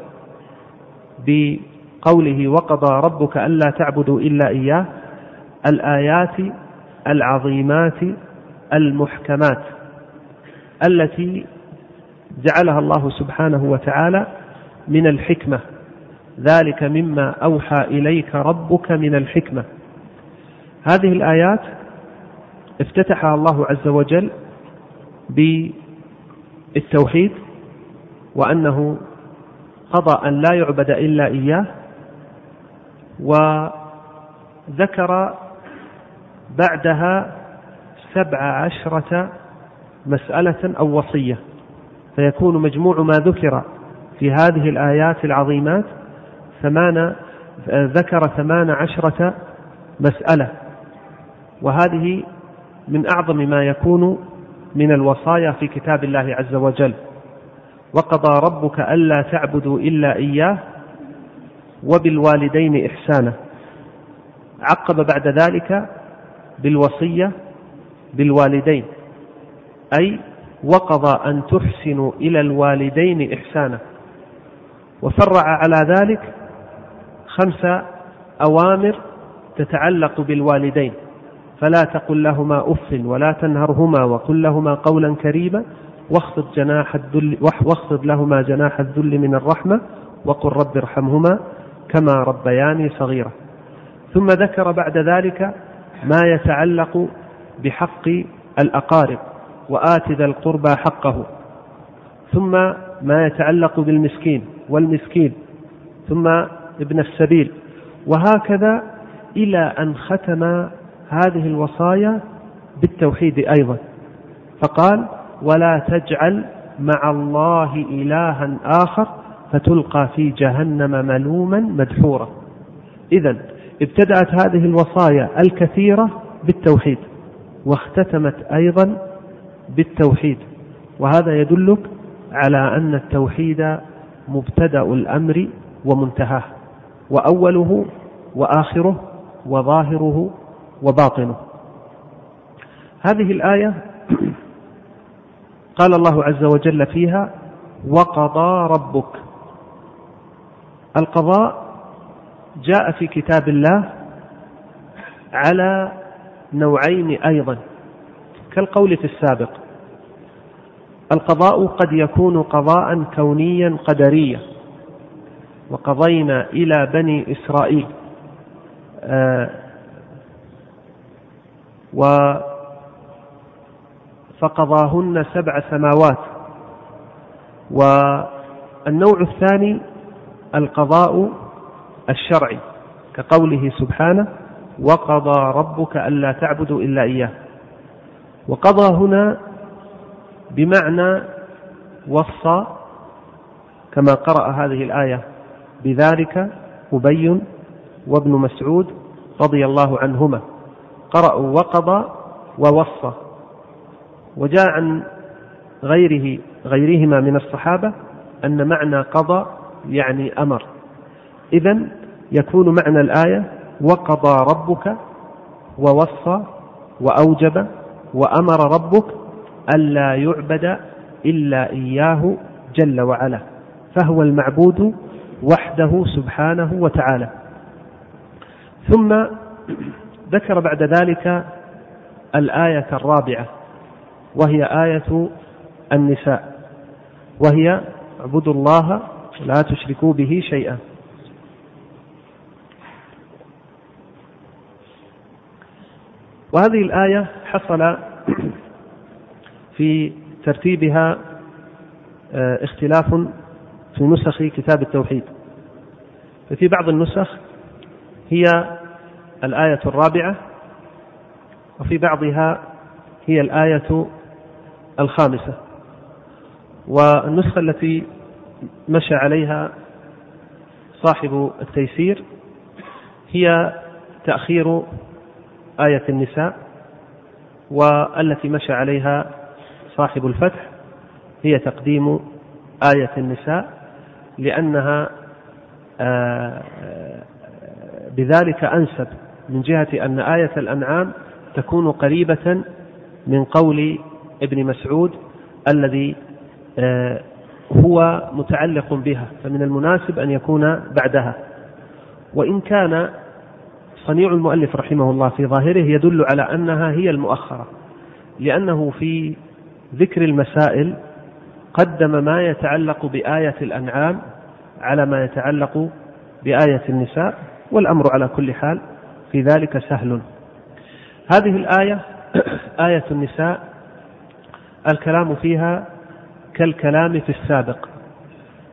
بقوله وقضى ربك ألا تعبدوا إلا إياه الآيات العظيمات المحكمات التي جعلها الله سبحانه وتعالى من الحكمة، ذلك مما أوحى إليك ربك من الحكمة. هذه الآيات افتتحها الله عز وجل بالتوحيد وأنه قضى أن لا يعبد إلا إياه، وذكر بعدها 17 مسألة أو وصية، فيكون مجموع ما ذكر في هذه الآيات العظيمات ذكر 18 مسألة، وهذه من أعظم ما يكون من الوصايا في كتاب الله عز وجل. وقضى ربك ألا تعبدوا إلا إياه وبالوالدين إحسانا. عقب بعد ذلك بالوصية بالوالدين، أي وقضى أن تحسنوا إلى الوالدين إحسانا، وفرع على ذلك 5 أوامر تتعلق بالوالدين: فلا تقل لهما أف ولا تنهرهما وقل لهما قولا كريما واخفض لهما جناح الذل من الرحمة وقل رب ارحمهما كما ربياني صغيرا. ثم ذكر بعد ذلك ما يتعلق بحق الأقارب: وآت ذا القربى حقه، ثم ما يتعلق بالمسكين والمسكين، ثم ابن السبيل، وهكذا إلى أن ختم هذه الوصايا بالتوحيد أيضا، فقال: ولا تجعل مع الله إلها آخر فتلقى في جهنم ملوما مدحورا. إذن ابتدأت هذه الوصايا الكثيرة بالتوحيد، واختتمت أيضا بالتوحيد، وهذا يدلك على أن التوحيد مبتدأ الأمر ومنتهاه، وأوله وآخره وظاهره وباطنه. هذه الآية قال الله عز وجل فيها: وقضى ربك. القضاء جاء في كتاب الله على نوعين أيضا كالقول في السابق. القضاء قد يكون قضاء كونيا قدريا: وقضينا إلى بني إسرائيل، فقضاهن 7 سماوات. والنوع الثاني القضاء الشرعي كقوله سبحانه: وقضى ربك ألا تعبدوا إلا إياه. وقضى هنا بمعنى وصى، كما قرأ هذه الآية بذلك أبي وابن مسعود رضي الله عنهما، قرأوا وقضى ووصى. وجاء عن غيرهما من الصحابة أن معنى قضى يعني أمر. إذن يكون معنى الآية: وقضى ربك ووصى وأوجب وأمر ربك ألا يعبد إلا إياه جل وعلا، فهو المعبود وحده سبحانه وتعالى. ثم ذكر بعد ذلك الآية الرابعة، وهي آية النساء، وهي: اعبدوا الله لا تشركوا به شيئا. وهذه الآية حصل في ترتيبها اختلاف في نسخ كتاب التوحيد، ففي بعض النسخ هي الآية الرابعة، وفي بعضها هي الآية الخامسة. والنسخة التي مشى عليها صاحب التيسير هي تأخير آية النساء، والتي مشى عليها صاحب الفتح هي تقديم آية النساء، لأنها بذلك أنسب من جهة أن آية الأنعام تكون قريبة من قول ابن مسعود الذي هو متعلق بها، فمن المناسب أن يكون بعدها. وإن كان صنيع المؤلف رحمه الله في ظاهره يدل على أنها هي المؤخرة، لأنه في ذكر المسائل قدم ما يتعلق بآية الأنعام على ما يتعلق بآية النساء، والأمر على كل حال في ذلك سهل. هذه الآية آية النساء الكلام فيها كالكلام في السابق،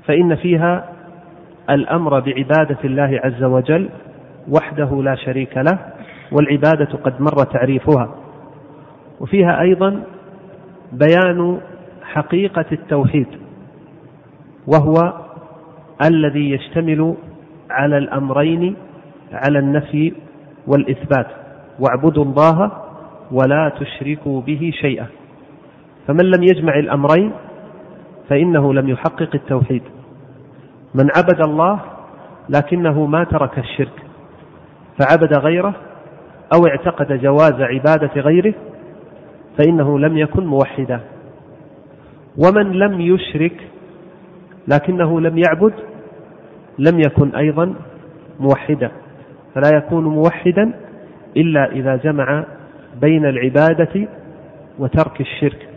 فإن فيها الأمر بعبادة الله عز وجل وحده لا شريك له، والعبادة قد مر تعريفها. وفيها أيضا بيان حقيقة التوحيد، وهو الذي يشتمل على الأمرين، على النفي والإثبات: واعبدوا الله ولا تشركوا به شيئا. فمن لم يجمع الأمرين فإنه لم يحقق التوحيد. من عبد الله لكنه ما ترك الشرك فعبد غيره أو اعتقد جواز عبادة غيره فإنه لم يكن موحدا. ومن لم يشرك لكنه لم يعبد لم يكن أيضا موحدا، فلا يكون موحدا إلا إذا جمع بين العبادة وترك الشرك.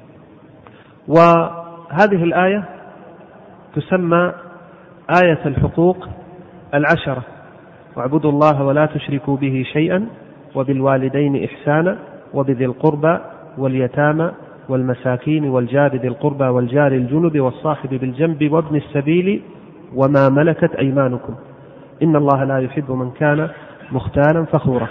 وهذه الآية تسمى آية الحقوق العشرة: واعبدوا الله ولا تشركوا به شيئا وبالوالدين إحسانا وبذي القربى واليتامى والمساكين والجار ذي القربى والجار الجنب والصاحب بالجنب وابن السبيل وما ملكت أيمانكم إن الله لا يحب من كان مختالا فخورا.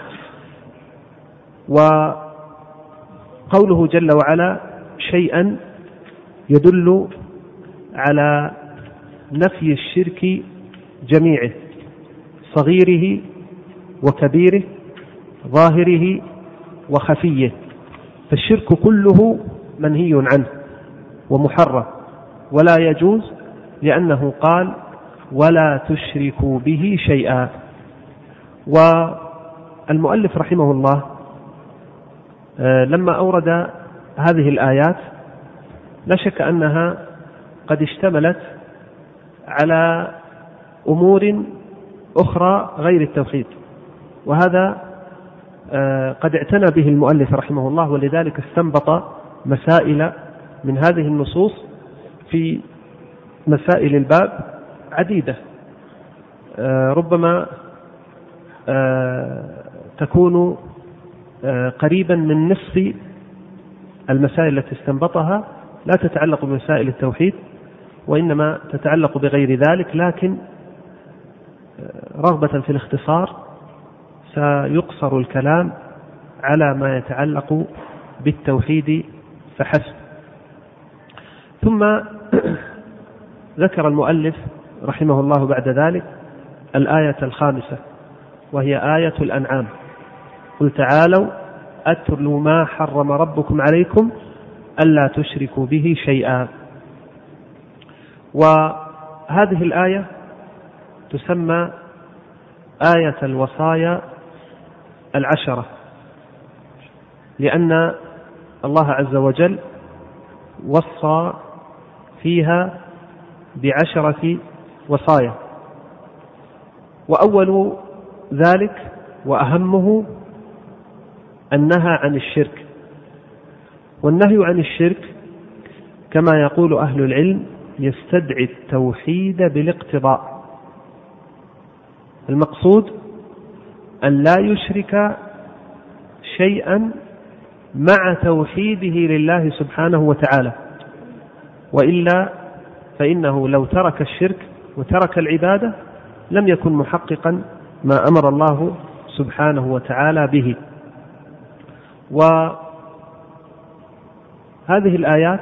وقوله جل وعلا شيئا يدل على نفي الشرك جميعه، صغيره وكبيره، ظاهره وخفيه، فالشرك كله منهي عنه ومحرم ولا يجوز، لأنه قال ولا تشركوا به شيئا. والمؤلف رحمه الله لما أورد هذه الآيات لا شك أنها قد اشتملت على أمور أخرى غير التوحيد، وهذا قد اعتنى به المؤلف رحمه الله، ولذلك استنبط مسائل من هذه النصوص في مسائل الباب عديدة، ربما تكون قريبا من نصف المسائل التي استنبطها لا تتعلق بمسائل التوحيد، وإنما تتعلق بغير ذلك، لكن رغبة في الاختصار سيقصر الكلام على ما يتعلق بالتوحيد فحسب. ثم ذكر المؤلف رحمه الله بعد ذلك الآية الخامسة، وهي آية الأنعام: قل تعالوا أتلوا ما حرم ربكم عليكم ألا تشركوا به شيئا. وهذه الآية تسمى آية الوصايا العشرة، لأن الله عز وجل وصى فيها ب10 وصايا، وأول ذلك وأهمه النهى عن الشرك. والنهي عن الشرك كما يقول أهل العلم يستدعي التوحيد بالاقتضاء. المقصود أن لا يشرك شيئا مع توحيده لله سبحانه وتعالى، وإلا فإنه لو ترك الشرك وترك العبادة لم يكن محققا ما أمر الله سبحانه وتعالى به. وهذه الآيات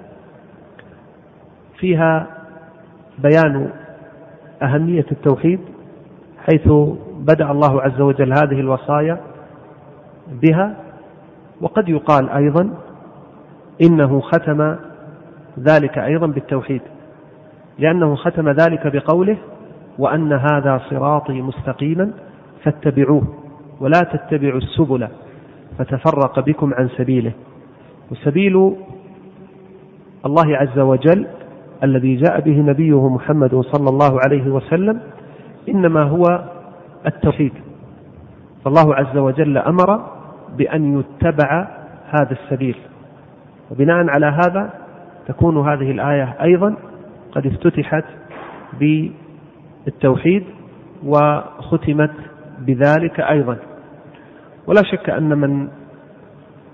فيها بيان أهمية التوحيد، حيث بدأ الله عز وجل هذه الوصايا بها، وقد يقال أيضا إنه ختم ذلك أيضا بالتوحيد، لأنه ختم ذلك بقوله وأن هذا صراطي مستقيما فاتبعوه ولا تتبعوا السبل فتفرق بكم عن سبيله. وسبيل الله عز وجل الذي جاء به نبيه محمد صلى الله عليه وسلم إنما هو التوحيد، فالله عز وجل أمر بأن يتبع هذا السبيل، وبناء على هذا تكون هذه الآية أيضا قد افتتحت بالتوحيد وختمت بذلك أيضا. ولا شك أن من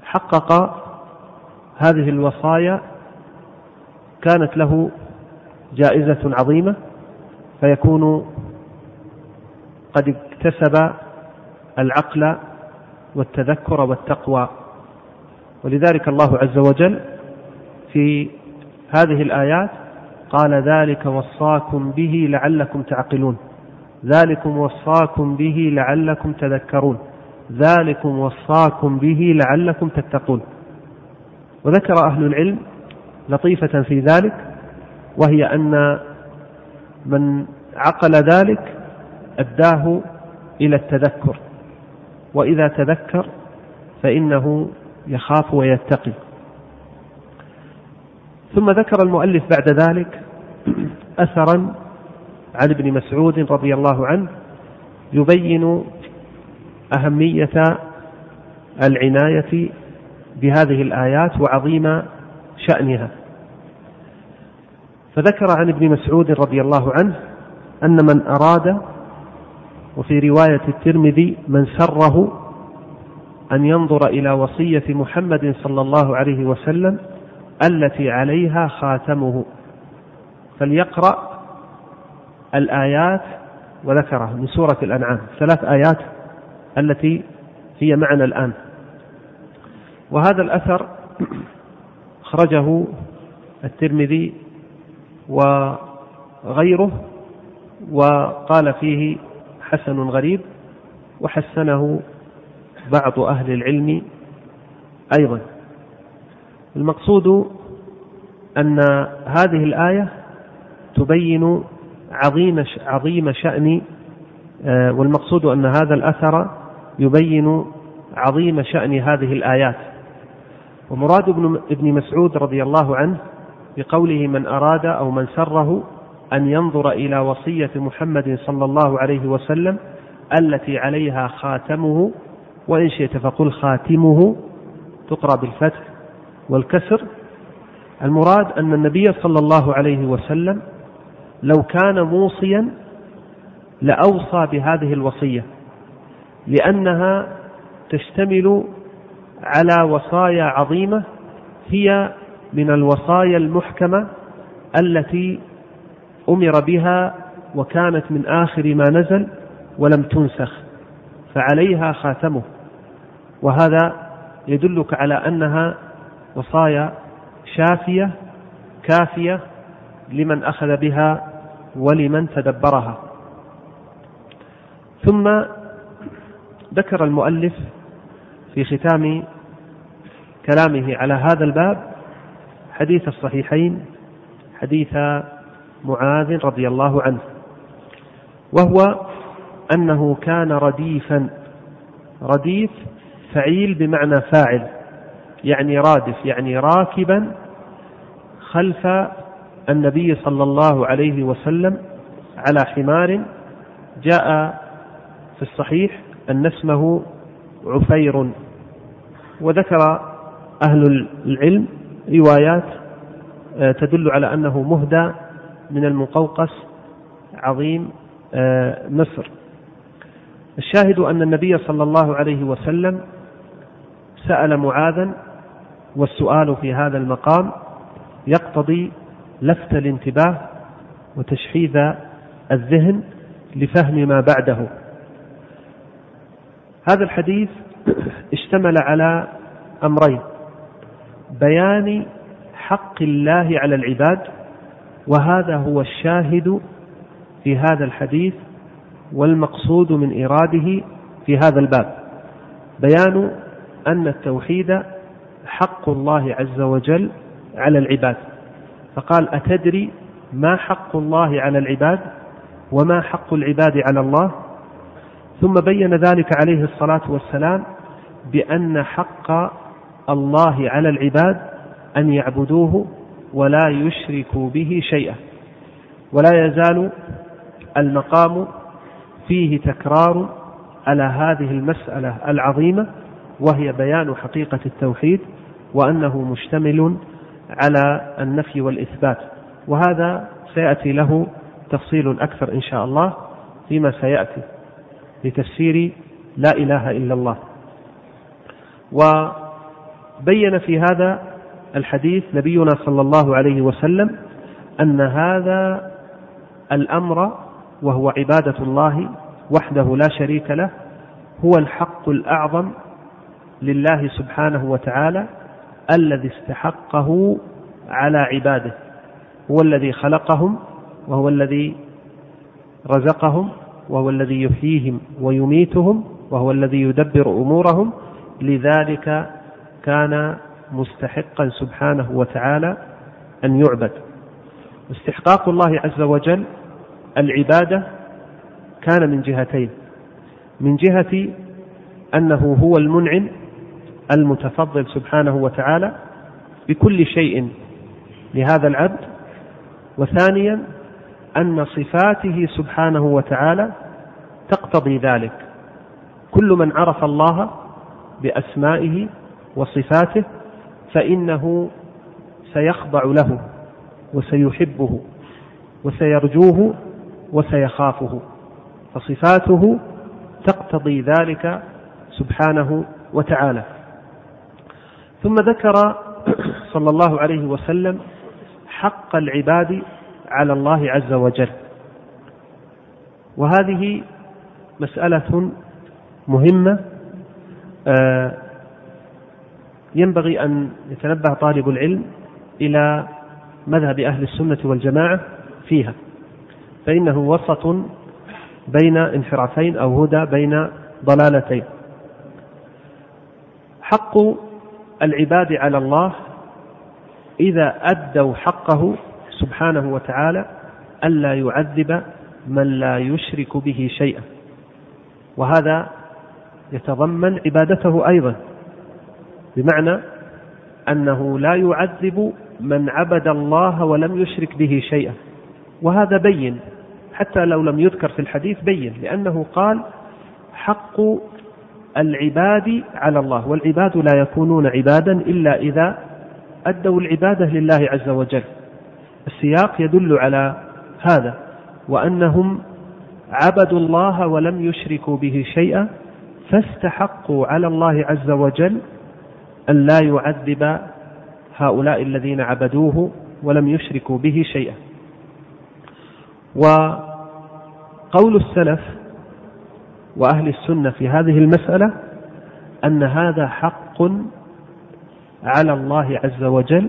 حقق هذه الوصايا كانت له جائزة عظيمة، فيكون قد اكتسب العقل والتذكر والتقوى. ولذلك الله عز وجل في هذه الآيات قال: ذلك وصاكم به لعلكم تعقلون، ذلكم وصاكم به لعلكم تذكرون، ذلكم وصاكم به لعلكم تتقون. وذكر أهل العلم لطيفة في ذلك، وهي أن من عقل ذلك أداه إلى التذكر، وإذا تذكر فإنه يخاف ويتقي. ثم ذكر المؤلف بعد ذلك أثرا عن ابن مسعود رضي الله عنه يبين أهمية العناية بهذه الآيات وعظيم شأنها. فذكر عن ابن مسعود رضي الله عنه أن من أراد، وفي رواية الترمذي من سره، أن ينظر إلى وصية محمد صلى الله عليه وسلم التي عليها خاتمه فليقرأ الآيات، وذكرها من سورة الأنعام 3 آيات التي هي معنا الآن. وهذا الأثر خرجه الترمذي وغيره، وقال فيه حسن غريب، وحسنه بعض أهل العلم أيضا. المقصود أن هذه الآية تبين عظيم شأن، والمقصود أن هذا الأثر يبين عظيم شأن هذه الآيات. ومراد ابن مسعود رضي الله عنه بقوله من أراد أو من سره أن ينظر إلى وصية محمد صلى الله عليه وسلم التي عليها خاتمه، وإن شئت فقل خاتمه، تقرأ بالفتح والكسر. المراد أن النبي صلى الله عليه وسلم لو كان موصيا لأوصى بهذه الوصية، لأنها تشتمل على وصايا عظيمة هي من الوصايا المحكمة التي أمر بها وكانت من آخر ما نزل ولم تنسخ، فعليها خاتمه. وهذا يدلك على أنها وصايا شافية كافية لمن أخذ بها ولمن تدبرها. ثم ذكر المؤلف في ختام كلامه على هذا الباب حديث الصحيحين، حديث معاذ رضي الله عنه، وهو أنه كان رديفا. رديف فعيل بمعنى فاعل، يعني رادف، يعني راكبا خلف النبي صلى الله عليه وسلم على حمار. جاء في الصحيح أن اسمه عفير. وذكر أهل العلم روايات تدل على أنه مهدى من المقوقس عظيم مصر. الشاهد أن النبي صلى الله عليه وسلم سأل معاذا، والسؤال في هذا المقام يقتضي لفت الانتباه وتشحيذ الذهن لفهم ما بعده. هذا الحديث اشتمل على أمرين: بيان حق الله على العباد، وهذا هو الشاهد في هذا الحديث والمقصود من إراده في هذا الباب، بيان أن التوحيد حق الله عز وجل على العباد. فقال: أتدري ما حق الله على العباد وما حق العباد على الله؟ ثم بين ذلك عليه الصلاة والسلام بأن حق الله على العباد أن يعبدوه ولا يشركوا به شيئا. ولا يزال المقام فيه تكرار على هذه المسألة العظيمة، وهي بيان حقيقة التوحيد، وأنه مشتمل على النفي والإثبات. وهذا سيأتي له تفصيل أكثر إن شاء الله فيما سيأتي لتفسير لا إله إلا الله. وبين في هذا الحديث نبينا صلى الله عليه وسلم أن هذا الأمر وهو عبادة الله وحده لا شريك له هو الحق الأعظم لله سبحانه وتعالى الذي استحقه على عباده. هو الذي خلقهم وهو الذي رزقهم وهو الذي يحييهم ويميتهم وهو الذي يدبر أمورهم، لذلك كان مستحقا سبحانه وتعالى أن يعبد. استحقاق الله عز وجل العبادة كان من جهتين: من جهة أنه هو المنعم المتفضل سبحانه وتعالى بكل شيء لهذا العبد، وثانيا أن صفاته سبحانه وتعالى تقتضي ذلك. كل من عرف الله بأسمائه وصفاته فإنه سيخضع له وسيحبه وسيرجوه وسيخافه، فصفاته تقتضي ذلك سبحانه وتعالى. ثم ذكر صلى الله عليه وسلم حق العباد على الله عز وجل، وهذه مسألة مهمة ينبغي أن يتنبه طالب العلم إلى مذهب أهل السنة والجماعة فيها، فإنه وسط بين انحرافين أو هدى بين ضلالتين. حق العباد على الله إذا أدوا حقه سبحانه وتعالى ألا يعذب من لا يشرك به شيئا، وهذا يتضمن عبادته أيضا، بمعنى أنه لا يعذب من عبد الله ولم يشرك به شيئا، وهذا بين حتى لو لم يذكر في الحديث، بين لأنه قال حق العباد على الله، والعباد لا يكونون عبادا إلا إذا أدوا العبادة لله عز وجل. السياق يدل على هذا، وأنهم عبدوا الله ولم يشركوا به شيئا، فاستحقوا على الله عز وجل أن لا يعذب هؤلاء الذين عبدوه ولم يشركوا به شيئا. وقول السلف وأهل السنة في هذه المسألة أن هذا حق على الله عز وجل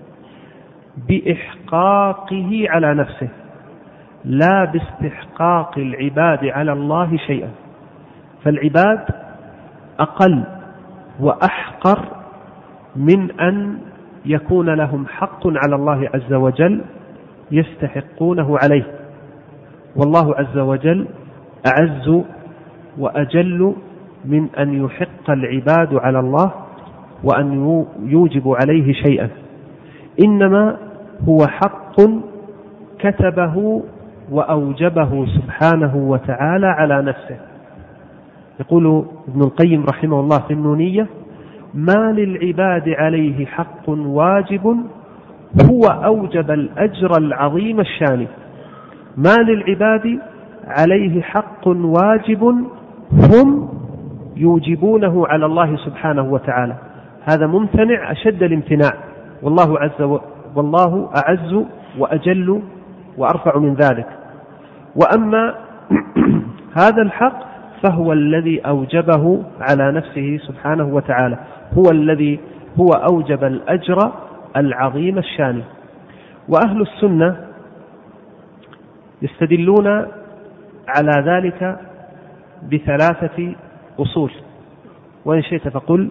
بإحقاقه على نفسه، لا باستحقاق العباد على الله شيئا. فالعباد أقل وأحقر من أن يكون لهم حق على الله عز وجل يستحقونه عليه، والله عز وجل أعز وأجل من أن يحق العباد على الله وأن يوجب عليه شيئا، إنما هو حق كتبه وأوجبه سبحانه وتعالى على نفسه. يقول ابن القيم رحمه الله في النونية: ما للعباد عليه حق واجب هو أوجب الأجر العظيم الشان. ما للعباد عليه حق واجب هم يوجبونه على الله سبحانه وتعالى، هذا ممتنع أشد الامتناع، والله أعز وأجل وأرفع من ذلك. وأما هذا الحق فهو الذي أوجبه على نفسه سبحانه وتعالى، هو أوجب الأجر العظيم الشان. وأهل السنة يستدلون على ذلك بثلاثة أصول، وإن شئت فقل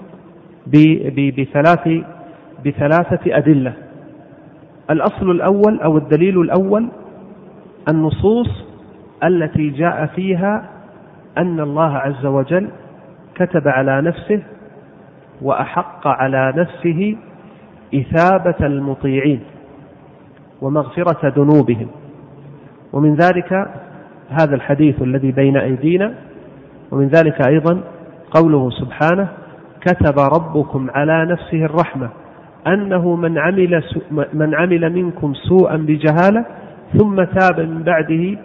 بثلاثة أدلة. الأصل الأول أو الدليل الأول النصوص التي جاء فيها أن الله عز وجل كتب على نفسه وأحق على نفسه إثابة المطيعين ومغفرة ذنوبهم، ومن ذلك هذا الحديث الذي بين أيدينا، ومن ذلك أيضا قوله سبحانه: كتب ربكم على نفسه الرحمة أنه من عمل منكم سوءا بجهالة ثم تاب من بعده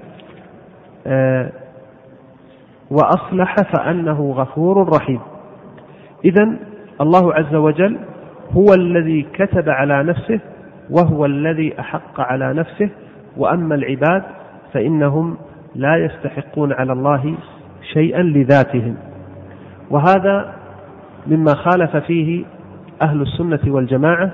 وأصلح فأنه غفور رحيم. إذن الله عز وجل هو الذي كتب على نفسه وهو الذي أحق على نفسه، وأما العباد فإنهم لا يستحقون على الله شيئا لذاتهم. وهذا مما خالف فيه أهل السنة والجماعة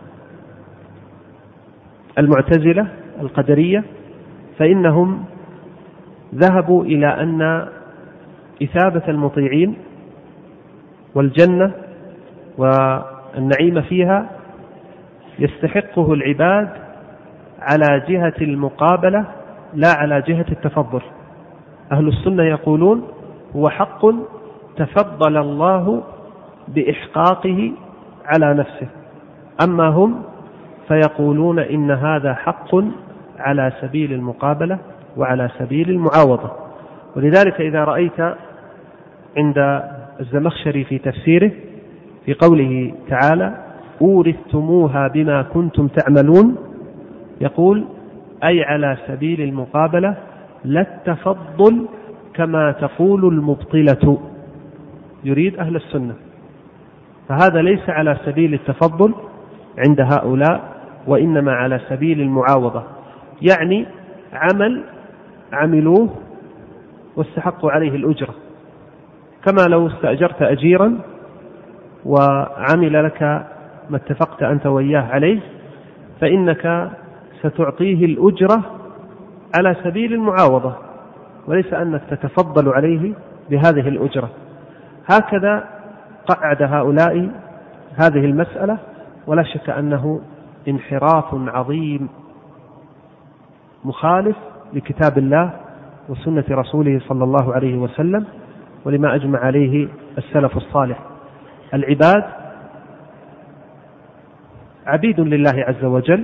المعتزلة القدرية، فإنهم ذهبوا إلى أن إثابة المطيعين والجنة والنعيم فيها يستحقه العباد على جهة المقابلة لا على جهة التفضل. أهل السنة يقولون هو حق تفضل الله بإحقاقه على نفسه، أما هم فيقولون إن هذا حق على سبيل المقابلة وعلى سبيل المعاوضة. ولذلك إذا رأيت عند الزمخشري في تفسيره في قوله تعالى أورثتموها بما كنتم تعملون، يقول أي على سبيل المقابلة لا التفضل كما تقول المبطلة، يريد أهل السنة، فهذا ليس على سبيل التفضل عند هؤلاء، وإنما على سبيل المعاوضة، يعني عمل عملوه واستحقوا عليه الأجرة، كما لو استأجرت أجيرا وعمل لك ما اتفقت أنت وإياه عليه، فإنك ستعطيه الأجرة على سبيل المعاوضة، وليس أنك تتفضل عليه بهذه الأجرة. هكذا قعد هؤلاء هذه المسألة، ولا شك أنه انحراف عظيم مخالف لكتاب الله وسنة رسوله صلى الله عليه وسلم، ولما أجمع عليه السلف الصالح. العباد عبيد لله عز وجل،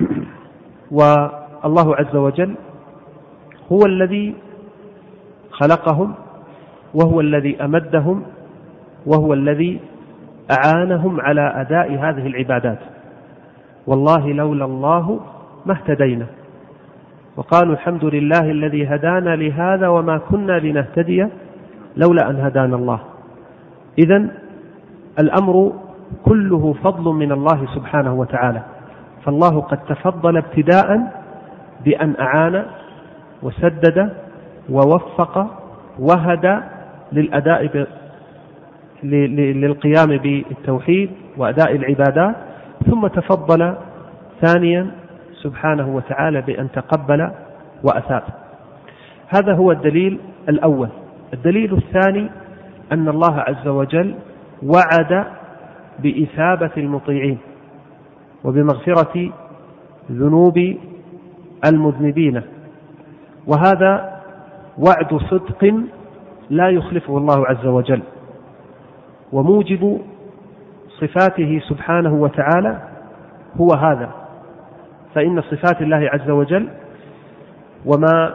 والله عز وجل هو الذي خلقهم، وهو الذي أمدهم، وهو الذي أعانهم على أداء هذه العبادات. والله لولا الله ما اهتدينا، وقالوا الحمد لله الذي هدانا لهذا وما كنا لنهتدي لولا أن هدانا الله. إذن الأمر كله فضل من الله سبحانه وتعالى، فالله قد تفضل ابتداء بأن أعان وسدد ووفق وهدى للأداء للقيام بالتوحيد وأداء العبادات، ثم تفضل ثانيا سبحانه وتعالى بأن تقبل وأثاب. هذا هو الدليل الأول. الدليل الثاني أن الله عز وجل وعد بإثابة المطيعين وبمغفرة ذنوب المذنبين، وهذا وعد صدق لا يخلفه الله عز وجل، وموجب صفاته سبحانه وتعالى هو هذا. فإن صفات الله عز وجل وما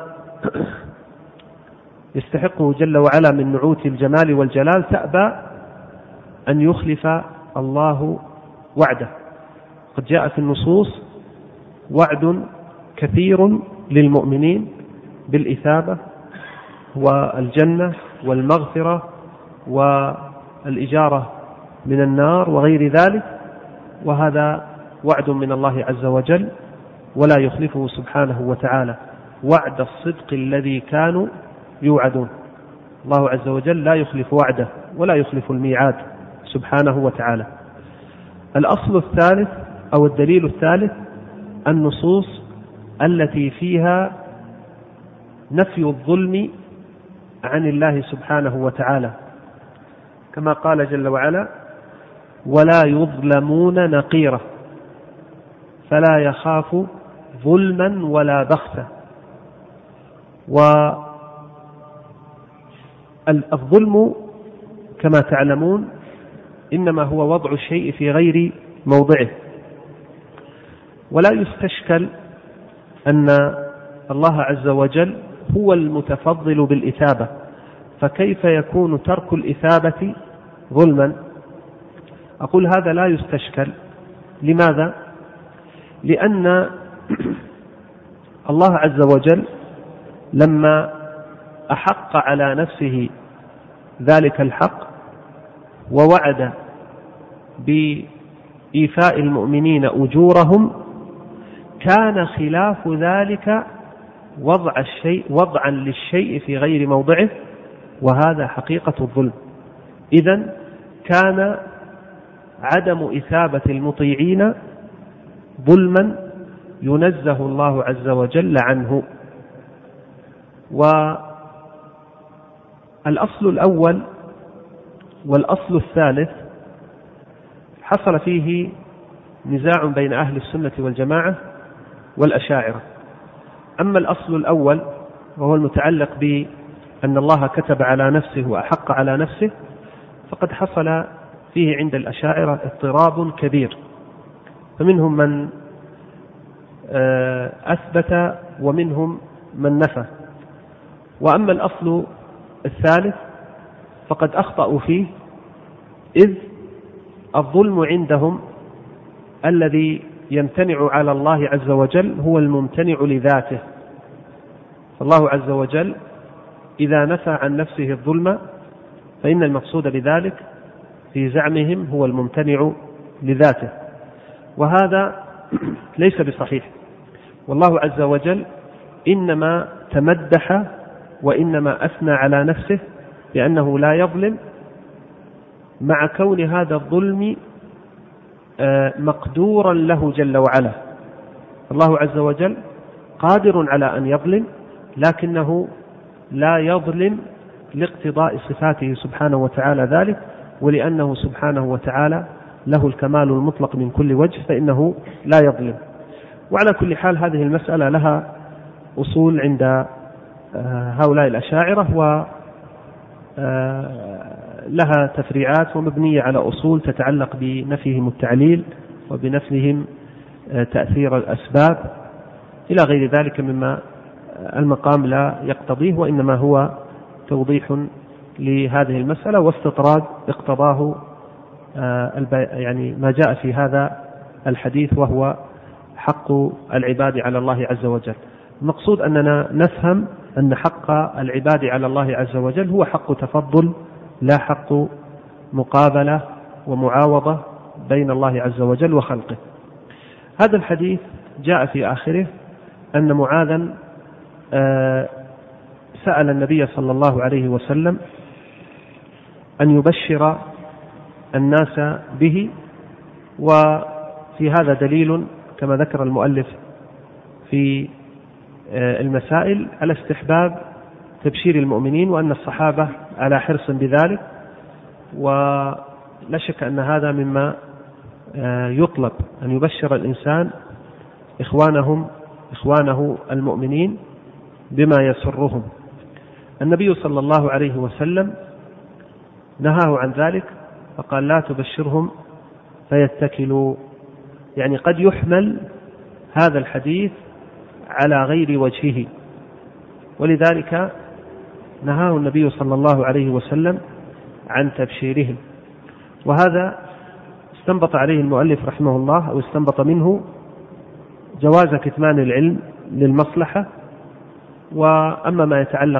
يستحقه جل وعلا من نعوت الجمال والجلال تأبى أن يخلف الله وعده. قد جاء في النصوص وعد كثير للمؤمنين بالإثابة والجنة والمغفرة والإجارة من النار وغير ذلك، وهذا وعد من الله عز وجل ولا يخلفه سبحانه وتعالى، وعد الصدق الذي كانوا يوعدون. الله عز وجل لا يخلف وعده ولا يخلف الميعاد سبحانه وتعالى. الأصل الثالث أو الدليل الثالث النصوص التي فيها نفي الظلم عن الله سبحانه وتعالى، كما قال جل وعلا ولا يظلمون نقيرة، فلا يخاف ظلما ولا بخسا. والظلم كما تعلمون إنما هو وضع الشيء في غير موضعه، ولا يستشكل أن الله عز وجل هو المتفضل بالإثابة، فكيف يكون ترك الإثابة ظلما؟ أقول هذا لا يستشكل. لماذا؟ لأن الله عز وجل لما أحق على نفسه ذلك الحق ووعد بإيفاء المؤمنين أجورهم كان خلاف ذلك وضعا للشيء في غير موضعه، وهذا حقيقة الظلم. إذن كان عدم إثابة المطيعين ظلما ينزه الله عز وجل عنه. والأصل الأول والأصل الثالث حصل فيه نزاع بين أهل السنة والجماعة والأشاعرة. أما الأصل الأول وهو المتعلق بأن الله كتب على نفسه وأحق على نفسه، فقد حصل فيه عند الأشاعرة اضطراب كبير، فمنهم من أثبت ومنهم من نفى. وأما الأصل الثالث فقد أخطأوا فيه، إذ الظلم عندهم الذي يمتنع على الله عز وجل هو الممتنع لذاته. فالله عز وجل إذا نفى عن نفسه الظلم فإن المقصود بذلك في زعمهم هو الممتنع لذاته، وهذا ليس بصحيح. والله عز وجل إنما تمدح وإنما أثنى على نفسه بأنه لا يظلم، مع كون هذا الظلم مقدورا له جل وعلا. الله عز وجل قادر على أن يظلم، لكنه لا يظلم لاقتضاء صفاته سبحانه وتعالى ذلك، ولأنه سبحانه وتعالى له الكمال المطلق من كل وجه فإنه لا يظلم. وعلى كل حال هذه المسألة لها أصول عند هؤلاء الأشاعرة، ولها تفريعات ومبنية على أصول تتعلق بنفيهم التعليل وبنفيهم تأثير الأسباب إلى غير ذلك مما المقام لا يقتضيه، وإنما هو توضيح لهذه المسألة واستطراد اقتضاه يعني ما جاء في هذا الحديث، وهو حق العباد على الله عز وجل. المقصود أننا نفهم أن حق العباد على الله عز وجل هو حق تفضل، لا حق مقابلة ومعاوضة بين الله عز وجل وخلقه. هذا الحديث جاء في آخره أن معاذا سأل النبي صلى الله عليه وسلم أن يبشر الناس به، وفي هذا دليل كما ذكر المؤلف في المسائل على استحباب تبشير المؤمنين، وأن الصحابة على حرص بذلك، ولا شك أن هذا مما يطلب أن يبشر الإنسان إخوانه المؤمنين بما يسرهم. النبي صلى الله عليه وسلم نهاه عن ذلك فقال لا تبشرهم فيتكلوا، يعني قد يحمل هذا الحديث على غير وجهه، ولذلك نهاه النبي صلى الله عليه وسلم عن تبشيرهم. وهذا استنبط عليه المؤلف رحمه الله، أو استنبط منه جواز كتمان العلم للمصلحة. وأما ما يتعلق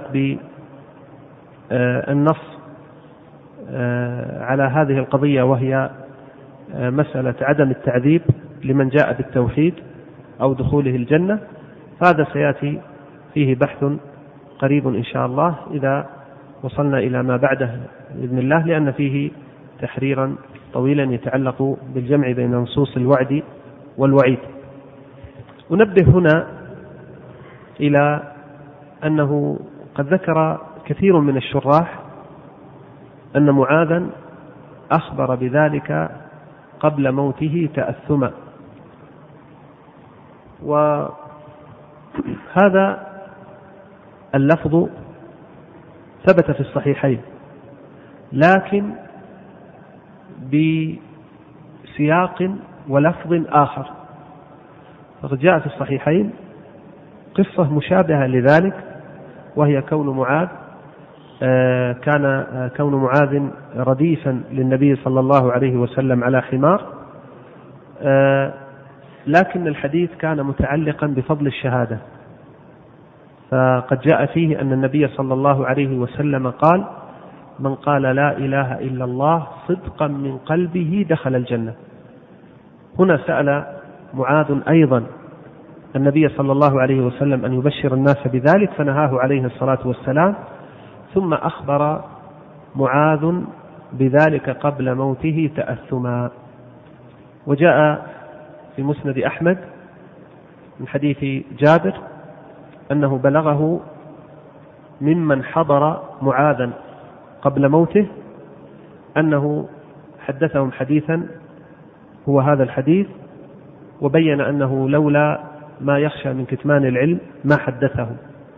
بالنص على هذه القضية وهي مسألة عدم التعذيب لمن جاء بالتوحيد أو دخوله الجنة، فهذا سيأتي فيه بحث قريب إن شاء الله إذا وصلنا إلى ما بعده بإذن الله، لأن فيه تحريرا طويلا يتعلق بالجمع بين نصوص الوعد والوعيد. أنبه هنا إلى أنه قد ذكر كثير من الشراح أن معاذا أخبر بذلك قبل موته تأثما، وهذا اللفظ ثبت في الصحيحين لكن بسياق ولفظ آخر. فقد جاء في الصحيحين قصة مشابهة لذلك، وهي كون معاذ رديفا للنبي صلى الله عليه وسلم على حمار، لكن الحديث كان متعلقا بفضل الشهادة. فقد جاء فيه أن النبي صلى الله عليه وسلم قال: من قال لا إله إلا الله صدقا من قلبه دخل الجنة. هنا سأل معاذ أيضا النبي صلى الله عليه وسلم أن يبشر الناس بذلك فنهاه عليه الصلاة والسلام، ثم أخبر معاذ بذلك قبل موته تأثما. وجاء في مسند أحمد من حديث جابر أنه بلغه ممن حضر معاذا قبل موته أنه حدثهم حديثا هو هذا الحديث، وبين أنه لولا ما يخشى من كتمان العلم ما حدثهم.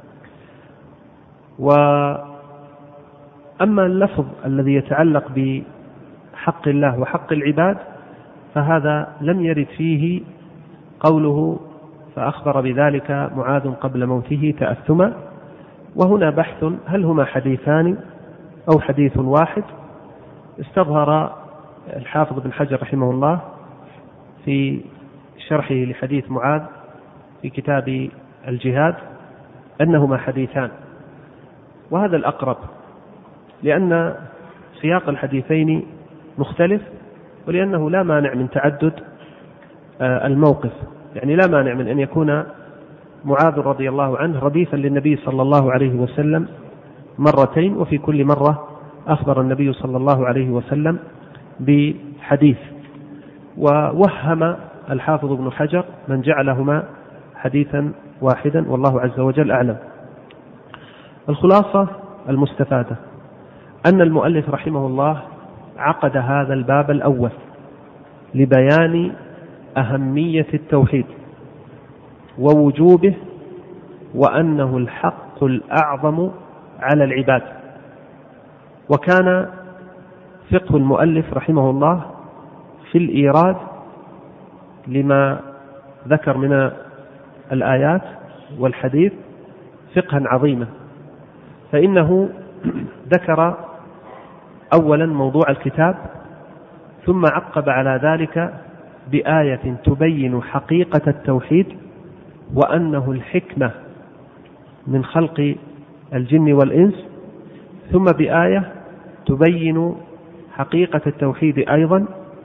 وأما اللفظ الذي يتعلق بحق الله وحق العباد فهذا لم يرد فيه قوله فأخبر بذلك معاذ قبل موته تأثما. وهنا بحث هل هما حديثان أو حديث واحد. استظهر الحافظ بن حجر رحمه الله في شرحه لحديث معاذ في كتاب الجهاد أنهما حديثان، وهذا الأقرب لأن سياق الحديثين مختلف، ولأنه لا مانع من تعدد الموقف، يعني لا مانع من أن يكون معاذ رضي الله عنه رديفا للنبي صلى الله عليه وسلم مرتين، وفي كل مرة أخبر النبي صلى الله عليه وسلم بحديث. ووهم الحافظ ابن حجر من جعلهما حديثا واحدا، والله عز وجل أعلم. الخلاصة المستفادة أن المؤلف رحمه الله عقد هذا الباب الأول لبيان أهمية التوحيد ووجوبه، وأنه الحق الأعظم على العباد. وكان فقه المؤلف رحمه الله في الإيراد لما ذكر من الآيات والحديث فقها عظيما، فإنه ذكر أولا موضوع الكتاب، ثم عقب على ذلك بآية تبين حقيقة التوحيد وأنه الحكمة من خلق الجن والإنس، ثم بآية تبين حقيقة التوحيد أيضا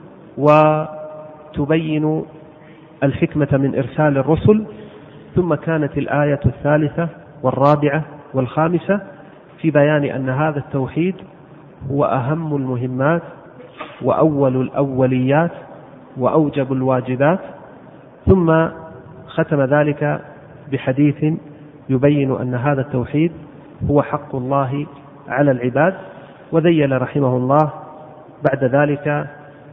وتبين الحكمة من إرسال الرسل، ثم كانت الآية الثالثة والرابعة والخامسة في بيان أن هذا التوحيد هو أهم المهمات وأول الأوليات وأوجب الواجبات، ثم ختم ذلك بحديث يبين أن هذا التوحيد هو حق الله على العباد. وذيل رحمه الله بعد ذلك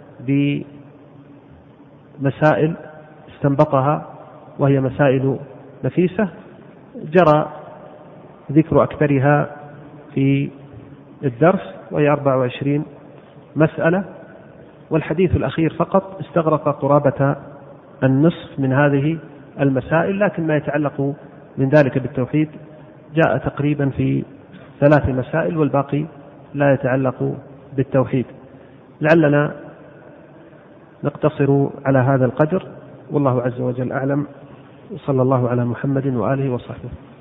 بمسائل استنبطها وهي مسائل نفيسة جرى ذكر أكثرها في الدرس، وهي 24 مسألة، والحديث الأخير فقط استغرق قرابة النصف من هذه المسائل، لكن ما يتعلق من ذلك بالتوحيد جاء تقريبا في 3 مسائل، والباقي لا يتعلق بالتوحيد. لعلنا نقتصر على هذا القدر، والله عز وجل أعلم، وصلى الله على محمد وآله وصحبه.